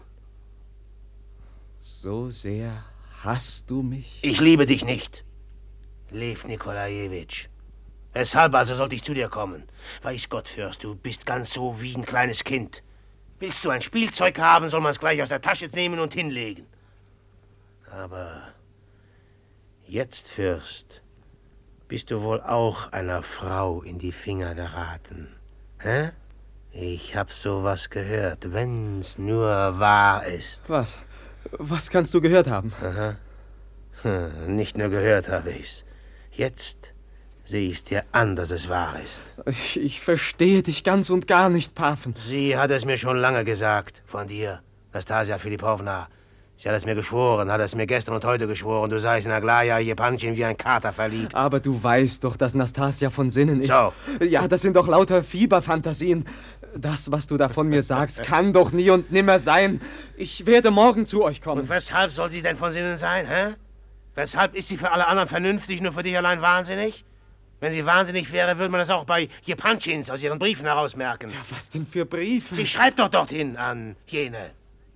So sehr hasst du mich? Ich liebe dich nicht, Lev Nikolajewitsch. Weshalb also sollte ich zu dir kommen? Weiß Gott, Fürst, du bist ganz so wie ein kleines Kind. Willst du ein Spielzeug haben, soll man es gleich aus der Tasche nehmen und hinlegen. Aber jetzt, Fürst, bist du wohl auch einer Frau in die Finger geraten. Hä? Ich hab sowas gehört, wenn's nur wahr ist. Was? Was kannst du gehört haben? Aha. Nicht nur gehört habe ich's. Jetzt sehe ich's dir an, dass es wahr ist. Ich verstehe dich ganz und gar nicht, Pafen. Sie hat es mir schon lange gesagt, von dir, Nastasia Philippowna. Sie hat es mir geschworen, hat es mir gestern und heute geschworen. Du seist in Aglaja Jepanschin wie ein Kater verliebt. Aber du weißt doch, dass Nastasia von Sinnen ist. So. Ja, das sind doch lauter Fieberfantasien. Das, was du da von mir sagst, kann doch nie und nimmer sein. Ich werde morgen zu euch kommen. Und weshalb soll sie denn von Sinnen sein, hä? Weshalb ist sie für alle anderen vernünftig, nur für dich allein wahnsinnig? Wenn sie wahnsinnig wäre, würde man das auch bei Jepanschins aus ihren Briefen herausmerken. Ja, was denn für Briefe? Sie schreibt doch dorthin an jene.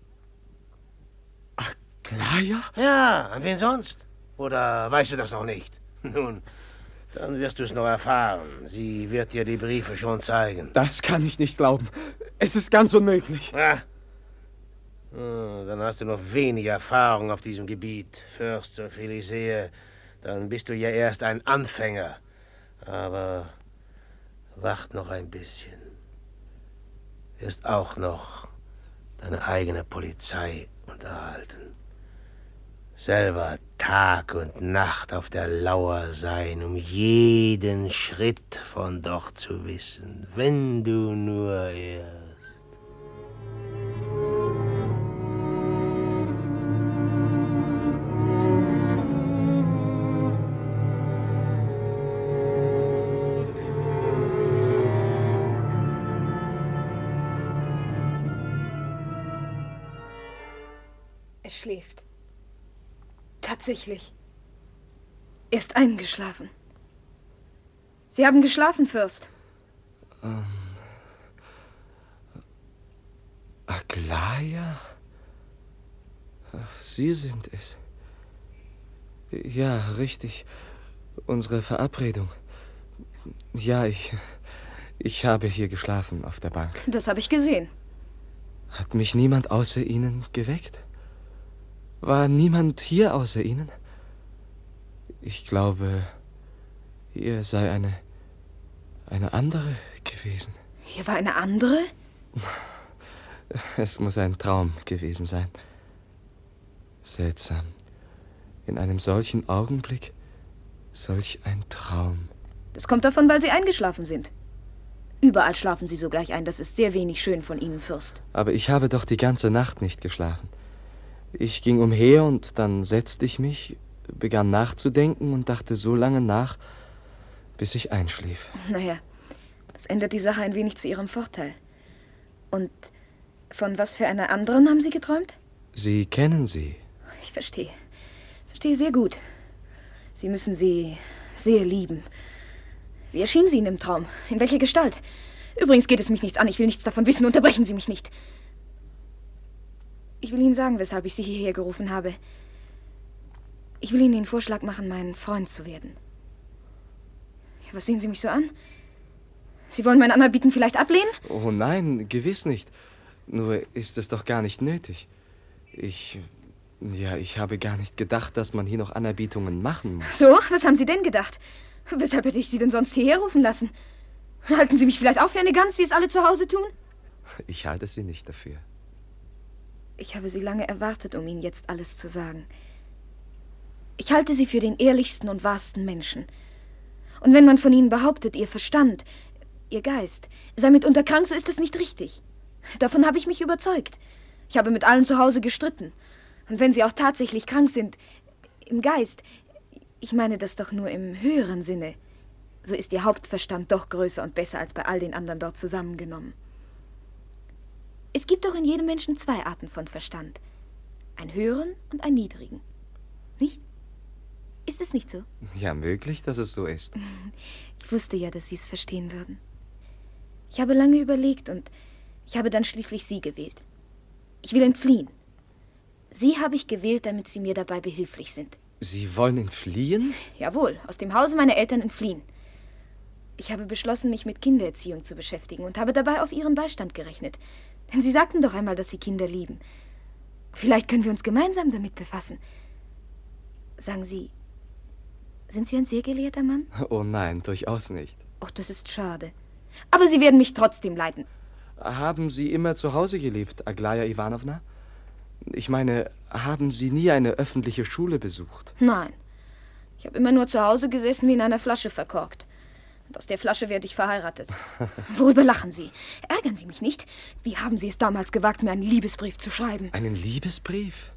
Aglaja? Ja, an wen sonst? Oder weißt du das noch nicht? Nun, dann wirst du es noch erfahren. Sie wird dir die Briefe schon zeigen. Das kann ich nicht glauben. Es ist ganz unmöglich. Ja. Dann hast du noch wenig Erfahrung auf diesem Gebiet, Fürst, soviel ich sehe. Dann bist du ja erst ein Anfänger. Aber wacht noch ein bisschen. Wirst auch noch deine eigene Polizei unterhalten. Selber Tag und Nacht auf der Lauer sein, um jeden Schritt von dort zu wissen, wenn du nur erst. Er schläft. Tatsächlich. Er ist eingeschlafen. Sie haben geschlafen, Fürst. Aglaja? Ach, Sie sind es. Ja, richtig. Unsere Verabredung. Ja, ich habe hier geschlafen auf der Bank. Das habe ich gesehen. Hat mich niemand außer Ihnen geweckt? War niemand hier außer Ihnen? Ich glaube, hier sei eine andere gewesen. Hier war eine andere? Es muss ein Traum gewesen sein. Seltsam. In einem solchen Augenblick solch ein Traum. Das kommt davon, weil Sie eingeschlafen sind. Überall schlafen Sie sogleich ein. Das ist sehr wenig schön von Ihnen, Fürst. Aber ich habe doch die ganze Nacht nicht geschlafen. Ich ging umher und dann setzte ich mich, begann nachzudenken und dachte so lange nach, bis ich einschlief. Naja, das ändert die Sache ein wenig zu Ihrem Vorteil. Und von was für einer anderen haben Sie geträumt? Sie kennen sie. Ich verstehe. Verstehe sehr gut. Sie müssen sie sehr lieben. Wie erschien sie Ihnen im Traum? In welcher Gestalt? Übrigens geht es mich nichts an. Ich will nichts davon wissen. Unterbrechen Sie mich nicht. Ich will Ihnen sagen, weshalb ich Sie hierher gerufen habe. Ich will Ihnen den Vorschlag machen, mein Freund zu werden. Ja, was sehen Sie mich so an? Sie wollen mein Anerbieten vielleicht ablehnen? Oh nein, gewiss nicht. Nur ist es doch gar nicht nötig. Ich habe gar nicht gedacht, dass man hier noch Anerbietungen machen muss. So, was haben Sie denn gedacht? Weshalb hätte ich Sie denn sonst hierher rufen lassen? Halten Sie mich vielleicht auch für eine Gans, wie es alle zu Hause tun? Ich halte Sie nicht dafür. Ich habe Sie lange erwartet, um Ihnen jetzt alles zu sagen. Ich halte Sie für den ehrlichsten und wahrsten Menschen. Und wenn man von Ihnen behauptet, Ihr Verstand, Ihr Geist sei mitunter krank, so ist das nicht richtig. Davon habe ich mich überzeugt. Ich habe mit allen zu Hause gestritten. Und wenn Sie auch tatsächlich krank sind, im Geist, ich meine das doch nur im höheren Sinne, so ist Ihr Hauptverstand doch größer und besser als bei all den anderen dort zusammengenommen. Es gibt doch in jedem Menschen 2 Arten von Verstand. Einen höheren und einen niedrigen. Nicht? Ist es nicht so? Ja, möglich, dass es so ist. Ich wusste ja, dass Sie es verstehen würden. Ich habe lange überlegt und ich habe dann schließlich Sie gewählt. Ich will entfliehen. Sie habe ich gewählt, damit Sie mir dabei behilflich sind. Sie wollen entfliehen? Jawohl, aus dem Hause meiner Eltern entfliehen. Ich habe beschlossen, mich mit Kindererziehung zu beschäftigen und habe dabei auf Ihren Beistand gerechnet. Denn Sie sagten doch einmal, dass Sie Kinder lieben. Vielleicht können wir uns gemeinsam damit befassen. Sagen Sie, sind Sie ein sehr gelehrter Mann? Oh nein, durchaus nicht. Oh, das ist schade. Aber Sie werden mich trotzdem leiden. Haben Sie immer zu Hause gelebt, Aglaja Iwanowna? Ich meine, haben Sie nie eine öffentliche Schule besucht? Nein. Ich habe immer nur zu Hause gesessen wie in einer Flasche verkorkt. Und aus der Flasche werde ich verheiratet. Worüber lachen Sie? Ärgern Sie mich nicht? Wie haben Sie es damals gewagt, mir einen Liebesbrief zu schreiben? Einen Liebesbrief?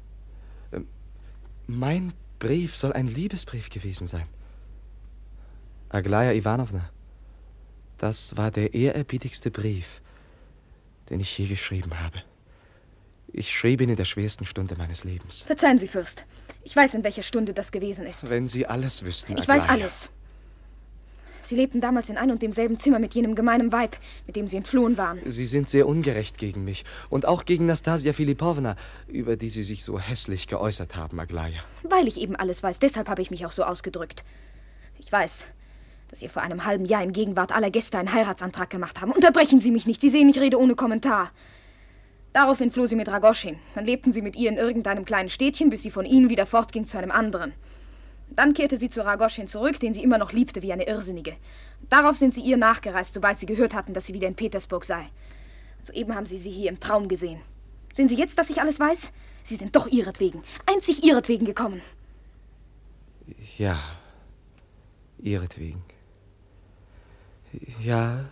Mein Brief soll ein Liebesbrief gewesen sein. Aglaja Iwanowna, das war der ehrerbietigste Brief, den ich je geschrieben habe. Ich schrieb ihn in der schwersten Stunde meines Lebens. Verzeihen Sie, Fürst. Ich weiß, in welcher Stunde das gewesen ist. Wenn Sie alles wüssten, Ich weiß alles. Sie lebten damals in ein und demselben Zimmer mit jenem gemeinen Weib, mit dem Sie entflohen waren. Sie sind sehr ungerecht gegen mich und auch gegen Nastasia Filipowna, über die Sie sich so hässlich geäußert haben, Aglaja. Weil ich eben alles weiß, deshalb habe ich mich auch so ausgedrückt. Ich weiß, dass Sie vor einem halben Jahr in Gegenwart aller Gäste einen Heiratsantrag gemacht haben. Unterbrechen Sie mich nicht, Sie sehen, ich rede ohne Kommentar. Daraufhin floh sie mit Ragoschin. Dann lebten sie mit ihr in irgendeinem kleinen Städtchen, bis sie von ihnen wieder fortging zu einem anderen. Dann kehrte sie zu Ragoschin zurück, den sie immer noch liebte wie eine Irrsinnige. Darauf sind sie ihr nachgereist, sobald sie gehört hatten, dass sie wieder in Petersburg sei. Soeben haben sie hier im Traum gesehen. Sehen Sie jetzt, dass ich alles weiß? Sie sind doch ihretwegen, einzig ihretwegen gekommen. Ja, ihretwegen. Ja,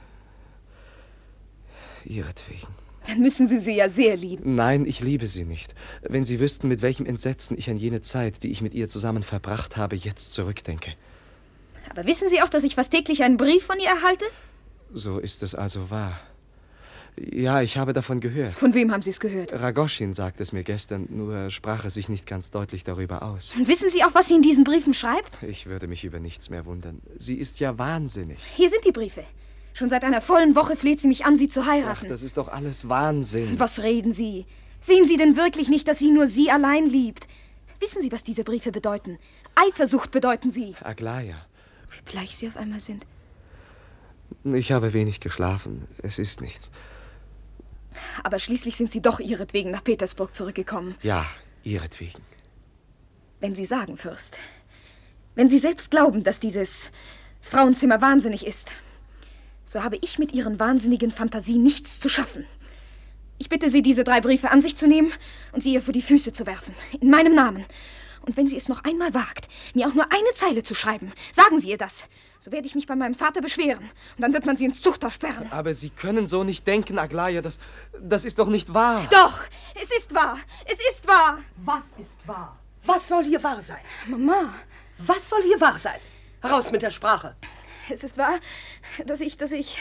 ihretwegen. Dann müssen Sie sie ja sehr lieben. Nein, ich liebe sie nicht. Wenn Sie wüssten, mit welchem Entsetzen ich an jene Zeit, die ich mit ihr zusammen verbracht habe, jetzt zurückdenke. Aber wissen Sie auch, dass ich fast täglich einen Brief von ihr erhalte? So ist es also wahr. Ja, ich habe davon gehört. Von wem haben Sie es gehört? Ragoschin sagte es mir gestern, nur sprach er sich nicht ganz deutlich darüber aus. Und wissen Sie auch, was sie in diesen Briefen schreibt? Ich würde mich über nichts mehr wundern. Sie ist ja wahnsinnig. Hier sind die Briefe. Schon seit einer vollen Woche fleht sie mich an, sie zu heiraten. Ach, das ist doch alles Wahnsinn. Was reden Sie? Sehen Sie denn wirklich nicht, dass sie nur Sie allein liebt? Wissen Sie, was diese Briefe bedeuten? Eifersucht bedeuten sie. Aglaja. Wie bleich Sie auf einmal sind. Ich habe wenig geschlafen. Es ist nichts. Aber schließlich sind Sie doch ihretwegen nach Petersburg zurückgekommen. Ja, ihretwegen. Wenn Sie sagen, Fürst, wenn Sie selbst glauben, dass dieses Frauenzimmer wahnsinnig ist, so habe ich mit Ihren wahnsinnigen Fantasien nichts zu schaffen. Ich bitte Sie, diese 3 Briefe an sich zu nehmen und sie ihr vor die Füße zu werfen. In meinem Namen. Und wenn sie es noch einmal wagt, mir auch nur eine Zeile zu schreiben, sagen Sie ihr das. So werde ich mich bei meinem Vater beschweren. Und dann wird man sie ins Zuchthaus sperren. Aber Sie können so nicht denken, Aglaja. Das ist doch nicht wahr. Doch, es ist wahr. Es ist wahr. Was ist wahr? Was soll hier wahr sein? Mama. Was soll hier wahr sein? Raus mit der Sprache. Es ist wahr, dass ich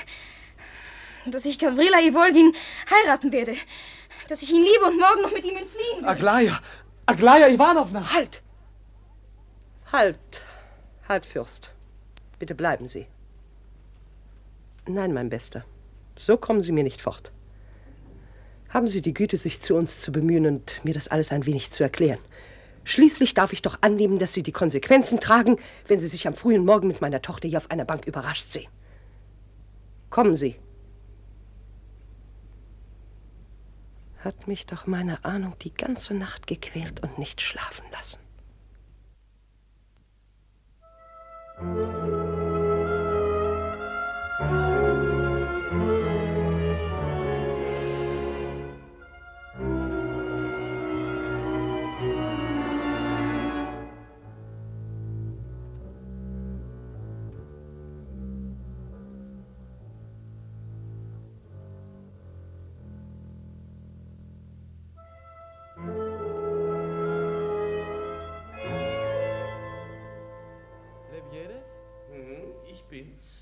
Gavrila Ivolgin heiraten werde. Dass ich ihn liebe und morgen noch mit ihm entfliehen will. Aglaja! Aglaja Iwanowna! Halt! Halt! Halt, Fürst. Bitte bleiben Sie. Nein, mein Bester. So kommen Sie mir nicht fort. Haben Sie die Güte, sich zu uns zu bemühen und mir das alles ein wenig zu erklären. Schließlich darf ich doch annehmen, dass Sie die Konsequenzen tragen, wenn Sie sich am frühen Morgen mit meiner Tochter hier auf einer Bank überrascht sehen. Kommen Sie. Hat mich doch meine Ahnung die ganze Nacht gequält und nicht schlafen lassen.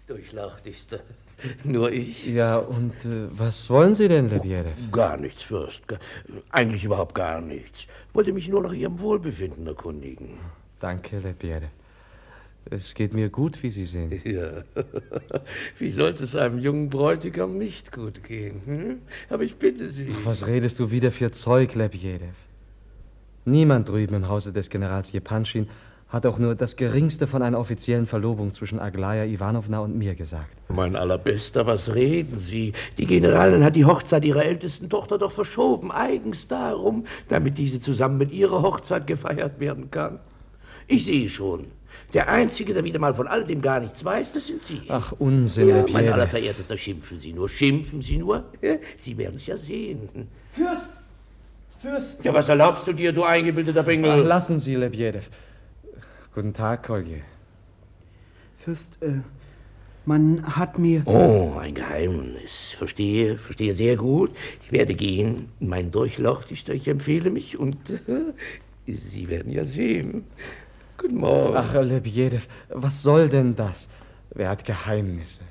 durchlauchtigster. Nur ich. Ja, und was wollen Sie denn, Lebjedew? Gar nichts, Fürst. Eigentlich überhaupt gar nichts. Wollte mich nur nach Ihrem Wohlbefinden erkundigen. Danke, Lebjedew. Es geht mir gut, wie Sie sehen. Ja. Wie sollte es einem jungen Bräutigam nicht gut gehen? Hm? Aber ich bitte Sie. Ach, was redest du wieder für Zeug, Lebjedew? Niemand drüben im Hause des Generals Jepanschin hat auch nur das Geringste von einer offiziellen Verlobung zwischen Aglaja Iwanowna und mir gesagt. Mein Allerbester, was reden Sie? Die Generalin hat die Hochzeit ihrer ältesten Tochter doch verschoben, eigens darum, damit diese zusammen mit ihrer Hochzeit gefeiert werden kann. Ich sehe schon, der Einzige, der wieder mal von all dem gar nichts weiß, das sind Sie. Ach, Unsinn, ja, Lebjedew. Mein Allerverehrtester, schimpfen Sie nur. Sie werden es ja sehen. Fürst! Ja, was erlaubst du dir, du eingebildeter Bengel? Ach, lassen Sie, Lebjedew. Guten Tag, Kolje. Fürst, man hat mir... Oh, ein Geheimnis. Verstehe sehr gut. Ich werde gehen. Mein Durchlauchtigster, ich empfehle mich und Sie werden ja sehen. Guten Morgen. Ach, Lebjedew, was soll denn das? Wer hat Geheimnisse?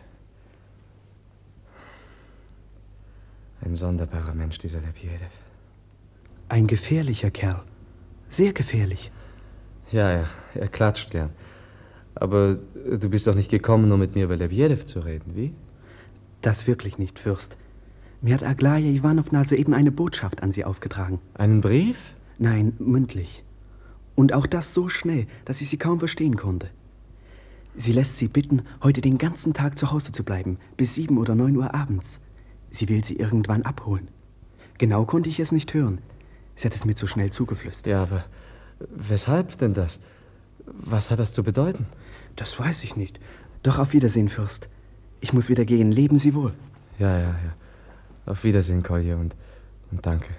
Ein sonderbarer Mensch, dieser Lebjedew. Ein gefährlicher Kerl. Sehr gefährlich. Ja, er klatscht gern. Aber du bist doch nicht gekommen, um mit mir über Lebjedew zu reden, wie? Das wirklich nicht, Fürst. Mir hat Aglaja Iwanowna soeben eine Botschaft an Sie aufgetragen. Einen Brief? Nein, mündlich. Und auch das so schnell, dass ich sie kaum verstehen konnte. Sie lässt Sie bitten, heute den ganzen Tag zu Hause zu bleiben, bis 7 oder 9 Uhr abends. Sie will Sie irgendwann abholen. Genau konnte ich es nicht hören. Sie hat es mir zu schnell zugeflüstert. Ja, aber weshalb denn das? Was hat das zu bedeuten? Das weiß ich nicht. Doch auf Wiedersehen, Fürst. Ich muss wieder gehen. Leben Sie wohl. Ja. Auf Wiedersehen, Kolje, und danke.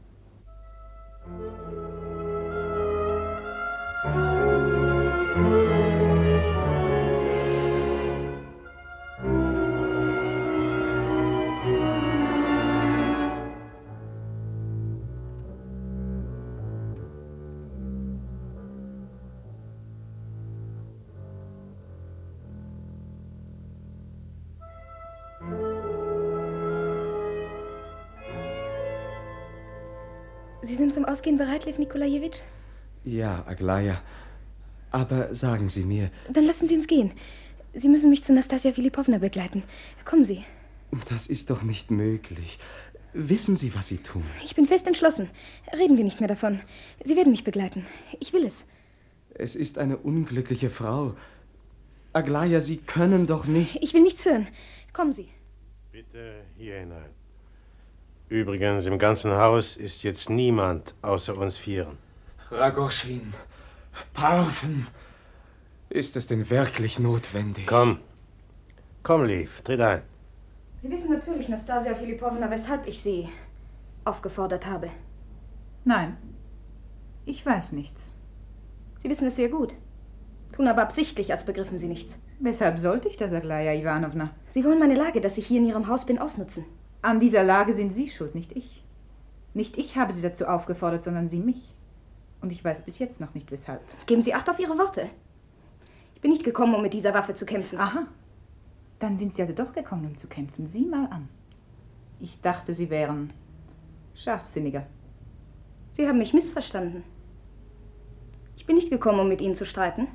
Sie sind zum Ausgehen bereit, Lev Nikolajewitsch? Ja, Aglaja. Aber sagen Sie mir... Dann lassen Sie uns gehen. Sie müssen mich zu Nastassja Filipowna begleiten. Kommen Sie. Das ist doch nicht möglich. Wissen Sie, was Sie tun? Ich bin fest entschlossen. Reden wir nicht mehr davon. Sie werden mich begleiten. Ich will es. Es ist eine unglückliche Frau. Aglaja, Sie können doch nicht... Ich will nichts hören. Kommen Sie. Bitte hier hinein. Übrigens, im ganzen Haus ist jetzt niemand außer uns Vieren. Ragoschin, Parfen, ist es denn wirklich notwendig? Komm, Liv, tritt ein. Sie wissen natürlich, Nastassja Filipowna, weshalb ich Sie aufgefordert habe. Nein, ich weiß nichts. Sie wissen es sehr gut. Tun aber absichtlich, als begriffen Sie nichts. Weshalb sollte ich das, Aglaja Iwanowna? Sie wollen meine Lage, dass ich hier in Ihrem Haus bin, ausnutzen. An dieser Lage sind Sie schuld, nicht ich. Nicht ich habe Sie dazu aufgefordert, sondern Sie mich. Und ich weiß bis jetzt noch nicht, weshalb. Geben Sie Acht auf Ihre Worte. Ich bin nicht gekommen, um mit dieser Waffe zu kämpfen. Aha. Dann sind Sie also doch gekommen, um zu kämpfen. Sieh mal an. Ich dachte, Sie wären scharfsinniger. Sie haben mich missverstanden. Ich bin nicht gekommen, um mit Ihnen zu streiten.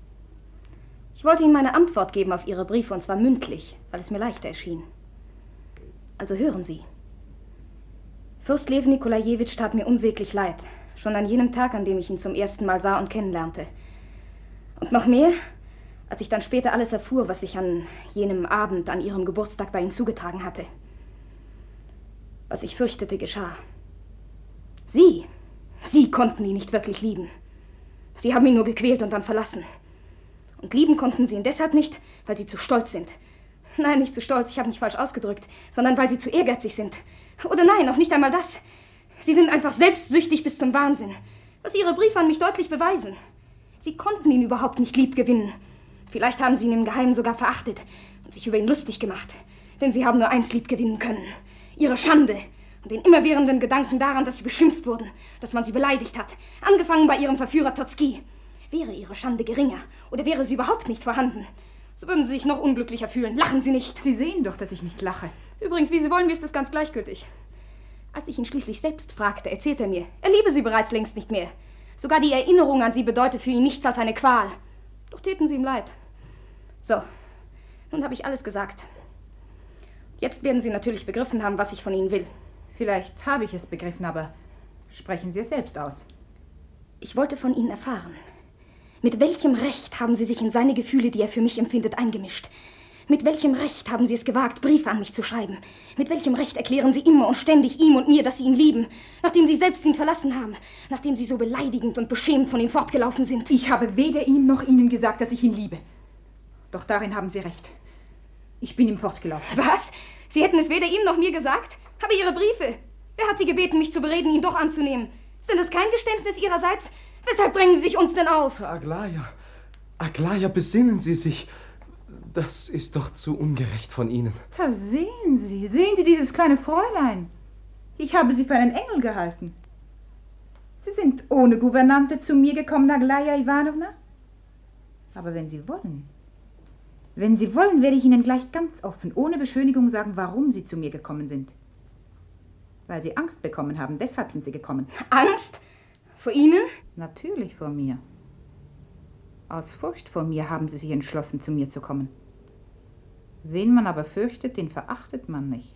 Ich wollte Ihnen meine Antwort geben auf Ihre Briefe, und zwar mündlich, weil es mir leichter erschien. Also hören Sie. Fürst Lev Nikolajewitsch tat mir unsäglich leid. Schon an jenem Tag, an dem ich ihn zum ersten Mal sah und kennenlernte. Und noch mehr, als ich dann später alles erfuhr, was sich an jenem Abend, an Ihrem Geburtstag bei Ihnen zugetragen hatte. Was ich fürchtete, geschah. Sie konnten ihn nicht wirklich lieben. Sie haben ihn nur gequält und dann verlassen. Und lieben konnten Sie ihn deshalb nicht, weil Sie zu stolz sind. Nein, nicht zu stolz, ich habe mich falsch ausgedrückt, sondern weil Sie zu ehrgeizig sind. Oder nein, auch nicht einmal das. Sie sind einfach selbstsüchtig bis zum Wahnsinn, was Ihre Briefe an mich deutlich beweisen. Sie konnten ihn überhaupt nicht lieb gewinnen. Vielleicht haben Sie ihn im Geheimen sogar verachtet und sich über ihn lustig gemacht. Denn Sie haben nur eins lieb gewinnen können: Ihre Schande und den immerwährenden Gedanken daran, dass Sie beschimpft wurden, dass man Sie beleidigt hat, angefangen bei Ihrem Verführer Totski. Wäre Ihre Schande geringer oder wäre sie überhaupt nicht vorhanden, so würden Sie sich noch unglücklicher fühlen. Lachen Sie nicht. Sie sehen doch, dass ich nicht lache. Übrigens, wie Sie wollen, mir ist das ganz gleichgültig. Als ich ihn schließlich selbst fragte, erzählte er mir, er liebe sie bereits längst nicht mehr. Sogar die Erinnerung an sie bedeute für ihn nichts als eine Qual. Doch täten sie ihm leid. So, nun habe ich alles gesagt. Jetzt werden Sie natürlich begriffen haben, was ich von Ihnen will. Vielleicht habe ich es begriffen, aber sprechen Sie es selbst aus. Ich wollte von Ihnen erfahren, mit welchem Recht haben Sie sich in seine Gefühle, die er für mich empfindet, eingemischt? Mit welchem Recht haben Sie es gewagt, Briefe an mich zu schreiben? Mit welchem Recht erklären Sie immer und ständig ihm und mir, dass Sie ihn lieben, nachdem Sie selbst ihn verlassen haben, nachdem Sie so beleidigend und beschämt von ihm fortgelaufen sind? Ich habe weder ihm noch Ihnen gesagt, dass ich ihn liebe. Doch darin haben Sie recht. Ich bin ihm fortgelaufen. Was? Sie hätten es weder ihm noch mir gesagt? Aber Ihre Briefe. Wer hat Sie gebeten, mich zu bereden, ihn doch anzunehmen? Ist denn das kein Geständnis Ihrerseits? Weshalb drängen Sie sich uns denn auf? Aglaya, besinnen Sie sich. Das ist doch zu ungerecht von Ihnen. Da sehen Sie dieses kleine Fräulein. Ich habe sie für einen Engel gehalten. Sie sind ohne Gouvernante zu mir gekommen, Aglaya Ivanovna. Aber wenn Sie wollen, werde ich Ihnen gleich ganz offen, ohne Beschönigung sagen, warum Sie zu mir gekommen sind. Weil Sie Angst bekommen haben, deshalb sind Sie gekommen. Angst? Vor Ihnen? Natürlich vor mir. Aus Furcht vor mir haben Sie sich entschlossen, zu mir zu kommen. Wen man aber fürchtet, den verachtet man nicht.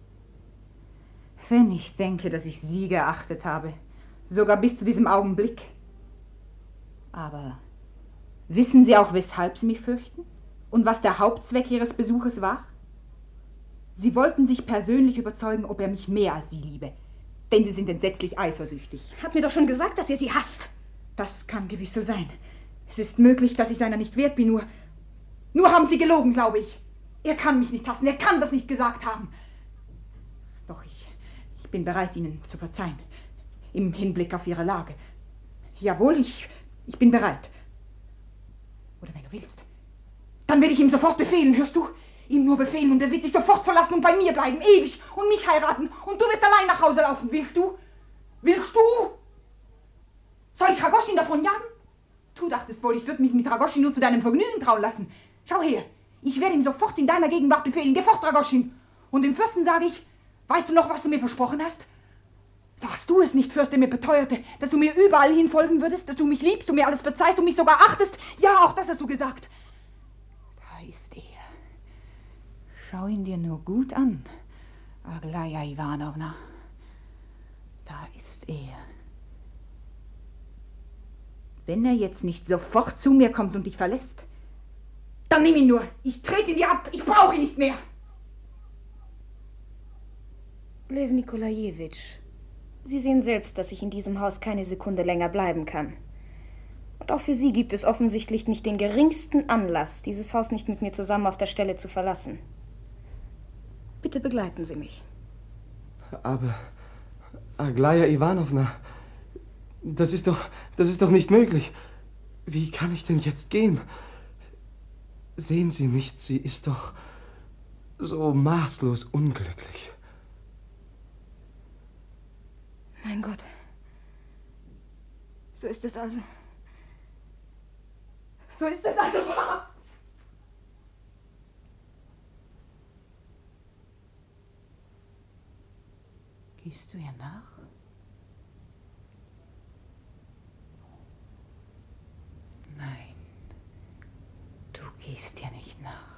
Wenn ich denke, dass ich Sie geachtet habe, sogar bis zu diesem Augenblick. Aber wissen Sie auch, weshalb Sie mich fürchten? Und was der Hauptzweck Ihres Besuches war? Sie wollten sich persönlich überzeugen, ob er mich mehr als Sie liebe. Denn Sie sind entsetzlich eifersüchtig. Hat mir doch schon gesagt, dass ihr sie hasst. Das kann gewiss so sein. Es ist möglich, dass ich seiner nicht wert bin, nur haben Sie gelogen, glaube ich. Er kann mich nicht hassen, er kann das nicht gesagt haben. Doch ich bin bereit, Ihnen zu verzeihen. Im Hinblick auf Ihre Lage. Jawohl, ich bin bereit. Oder wenn du willst, dann will ich ihm sofort befehlen, hörst du? Ihm nur befehlen und er wird dich sofort verlassen und bei mir bleiben, ewig, und mich heiraten. Und du wirst allein nach Hause laufen. Willst du? Willst du? Soll ich Ragoschin davon jagen? Du dachtest wohl, ich würde mich mit Ragoschin nur zu deinem Vergnügen trauen lassen. Schau her, ich werde ihm sofort in deiner Gegenwart befehlen. Geh fort, Ragoschin. Und dem Fürsten sage ich, weißt du noch, was du mir versprochen hast? Warst du es nicht, Fürst, der mir beteuerte, dass du mir überall hin folgen würdest, dass du mich liebst, du mir alles verzeihst, du mich sogar achtest? Ja, auch das hast du gesagt. Da ist er. Schau ihn dir nur gut an, Aglaya Ivanovna. Da ist er. Wenn er jetzt nicht sofort zu mir kommt und dich verlässt, dann nimm ihn nur. Ich trete ihn dir ab. Ich brauche ihn nicht mehr. Lev Nikolajewitsch, Sie sehen selbst, dass ich in diesem Haus keine Sekunde länger bleiben kann. Und auch für Sie gibt es offensichtlich nicht den geringsten Anlass, dieses Haus nicht mit mir zusammen auf der Stelle zu verlassen. Bitte begleiten Sie mich. Aber, Aglaya Ivanovna, das ist doch nicht möglich. Wie kann ich denn jetzt gehen? Sehen Sie nicht, sie ist doch so maßlos unglücklich. Mein Gott. So ist es also. So ist es also. Gehst du ihr nach? Nein, du gehst ihr nicht nach.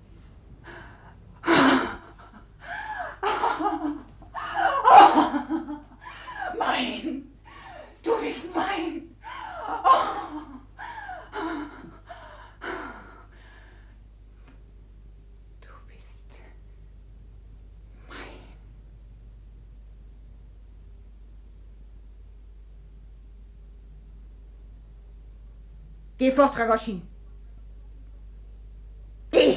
Mein! Du bist mein! Du bist mein. Geh fort, Ragoschin. Geh!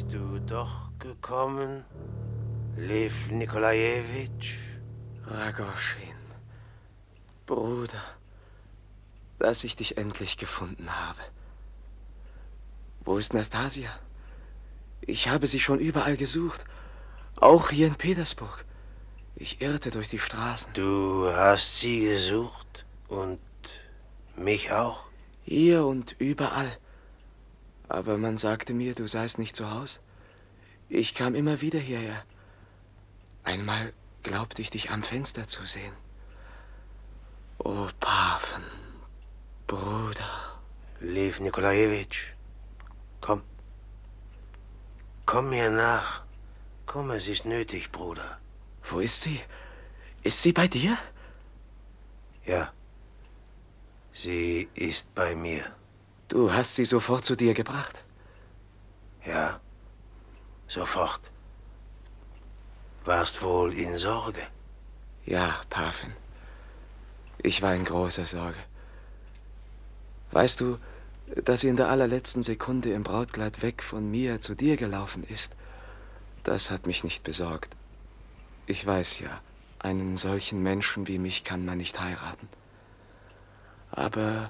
Bist du doch gekommen, Lew Nikolajewitsch? Ragoschin, Bruder, dass ich dich endlich gefunden habe. Wo ist Nastasia? Ich habe sie schon überall gesucht, auch hier in Petersburg. Ich irrte durch die Straßen. Du hast sie gesucht und mich auch? Hier und überall. Aber man sagte mir, du seist nicht zu Haus. Ich kam immer wieder hierher. Einmal glaubte ich, dich am Fenster zu sehen. O Pafen, Bruder. Lew Nikolajewitsch, komm. Komm mir nach. Komm, es ist nötig, Bruder. Wo ist sie? Ist sie bei dir? Ja. Sie ist bei mir. Du hast sie sofort zu dir gebracht? Ja, sofort. Warst wohl in Sorge? Ja, Pafen. Ich war in großer Sorge. Weißt du, dass sie in der allerletzten Sekunde im Brautkleid weg von mir zu dir gelaufen ist? Das hat mich nicht besorgt. Ich weiß ja, einen solchen Menschen wie mich kann man nicht heiraten. Aber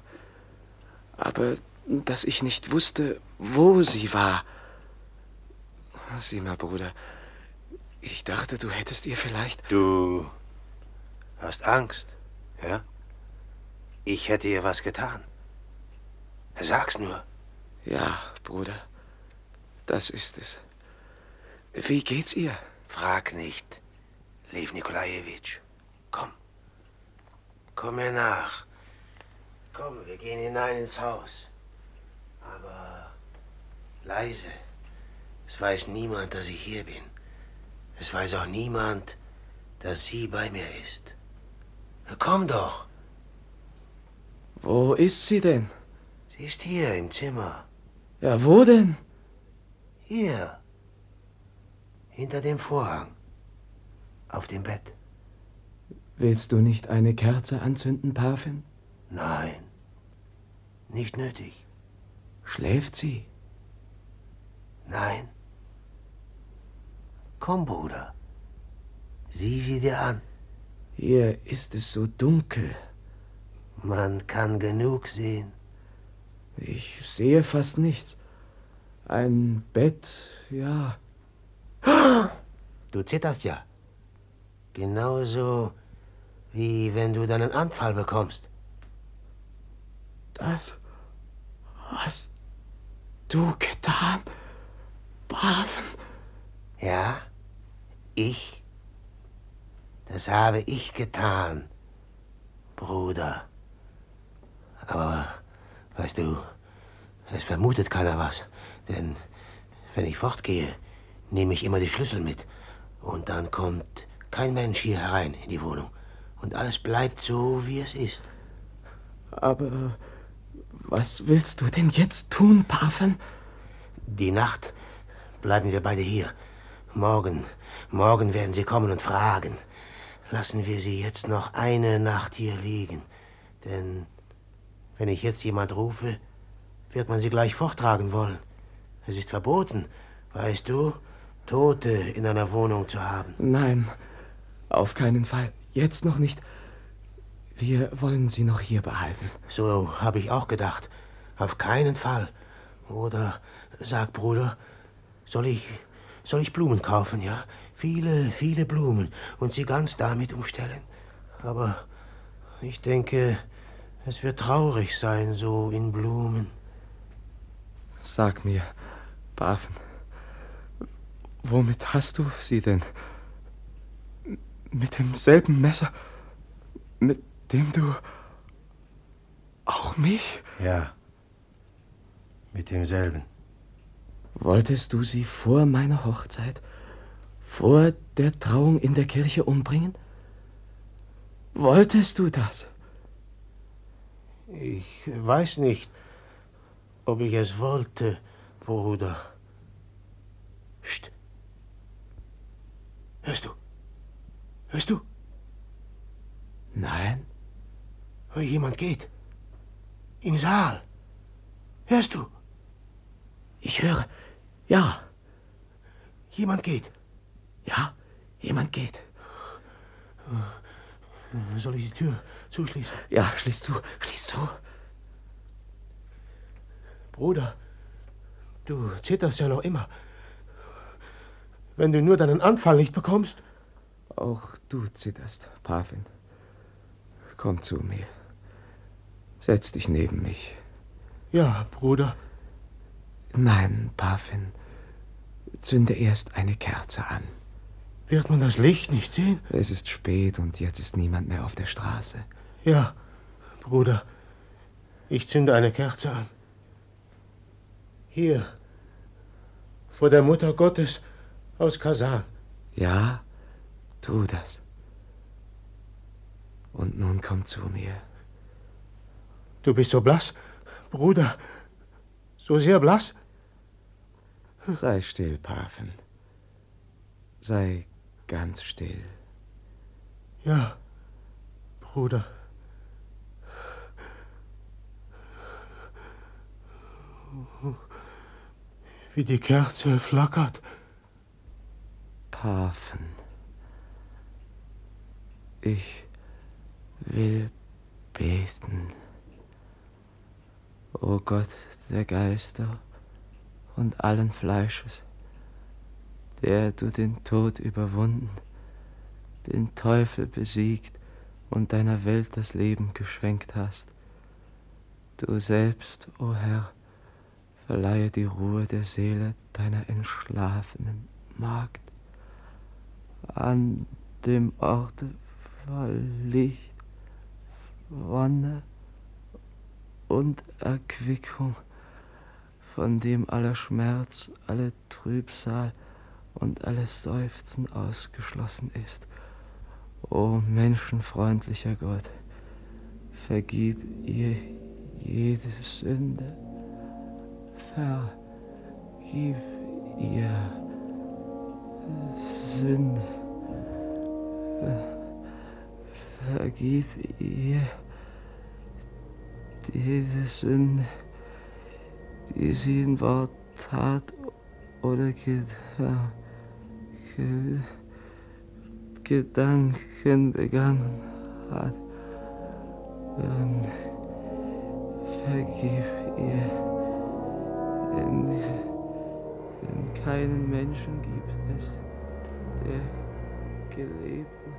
dass ich nicht wusste, wo sie war. Sieh mal, Bruder, ich dachte, du hättest ihr vielleicht... Du hast Angst, ja? Ich hätte ihr was getan. Sag's nur. Ja, Bruder, das ist es. Wie geht's ihr? Frag nicht, Lew Nikolajewitsch. Komm. Komm mir nach. Komm, wir gehen hinein ins Haus. Aber leise. Es weiß niemand, dass ich hier bin. Es weiß auch niemand, dass sie bei mir ist. Komm doch. Wo ist sie denn? Sie ist hier im Zimmer. Ja, wo denn? Hier. Hinter dem Vorhang. Auf dem Bett. Willst du nicht eine Kerze anzünden, Pafen? Nein. Nicht nötig. Schläft sie? Nein. Komm, Bruder. Sieh sie dir an. Hier ist es so dunkel. Man kann genug sehen. Ich sehe fast nichts. Ein Bett, ja. Du zitterst ja. Genauso wie wenn du deinen Anfall bekommst. Das hast du getan, Pafen? Ja, ich. Das habe ich getan, Bruder. Aber, weißt du, es vermutet keiner was. Denn wenn ich fortgehe, nehme ich immer die Schlüssel mit. Und dann kommt kein Mensch hier herein in die Wohnung. Und alles bleibt so, wie es ist. Aber was willst du denn jetzt tun, Pafen? Die Nacht bleiben wir beide hier. Morgen werden sie kommen und fragen. Lassen wir sie jetzt noch eine Nacht hier liegen. Denn wenn ich jetzt jemand rufe, wird man sie gleich forttragen wollen. Es ist verboten, weißt du, Tote in einer Wohnung zu haben. Nein, auf keinen Fall. Jetzt noch nicht. Wir wollen sie noch hier behalten. So habe ich auch gedacht. Auf keinen Fall. Oder, sag Bruder, soll ich Blumen kaufen, ja? Viele, viele Blumen und sie ganz damit umstellen. Aber ich denke, es wird traurig sein, so in Blumen. Sag mir, Pafen, womit hast du sie denn? Mit demselben Messer, mit dem du auch mich? Ja, mit demselben. Wolltest du sie vor meiner Hochzeit, vor der Trauung in der Kirche umbringen? Wolltest du das? Ich weiß nicht, ob ich es wollte, Bruder. Psst. Hörst du? Hörst du? Nein. Jemand geht. Im Saal. Hörst du? Ich höre. Ja. Jemand geht. Ja, jemand geht. Soll ich die Tür zuschließen? Ja, schließ zu. Bruder, du zitterst ja noch immer. Wenn du nur deinen Anfall nicht bekommst. Auch du zitterst, Pavin. Komm zu mir. Setz dich neben mich. Ja, Bruder. Nein, Pavin. Zünde erst eine Kerze an. Wird man das Licht nicht sehen? Es ist spät und jetzt ist niemand mehr auf der Straße. Ja, Bruder. Ich zünde eine Kerze an. Hier, vor der Mutter Gottes aus Kasan. Ja, tu das. Und nun komm zu mir. Du bist so blass, Bruder. So sehr blass. Sei still, Pavin. Sei ganz still. Ja, Bruder. Wie die Kerze flackert. Pavin. Ich will beten. O Gott der Geister und allen Fleisches, der du den Tod überwunden, den Teufel besiegt und deiner Welt das Leben geschenkt hast. Du selbst, o Herr, verleihe die Ruhe der Seele deiner entschlafenen Magd. An dem Orte voll Licht, Wonne und Erquickung, von dem aller Schmerz, alle Trübsal und alles Seufzen ausgeschlossen ist. O menschenfreundlicher Gott, vergib ihr jede Sünde, vergib ihr Sünde, vergib ihr diese Sünde, die sie in Wort, Tat oder Gedanken begangen hat. Vergib ihr, denn keinen Menschen gibt es, der gelebt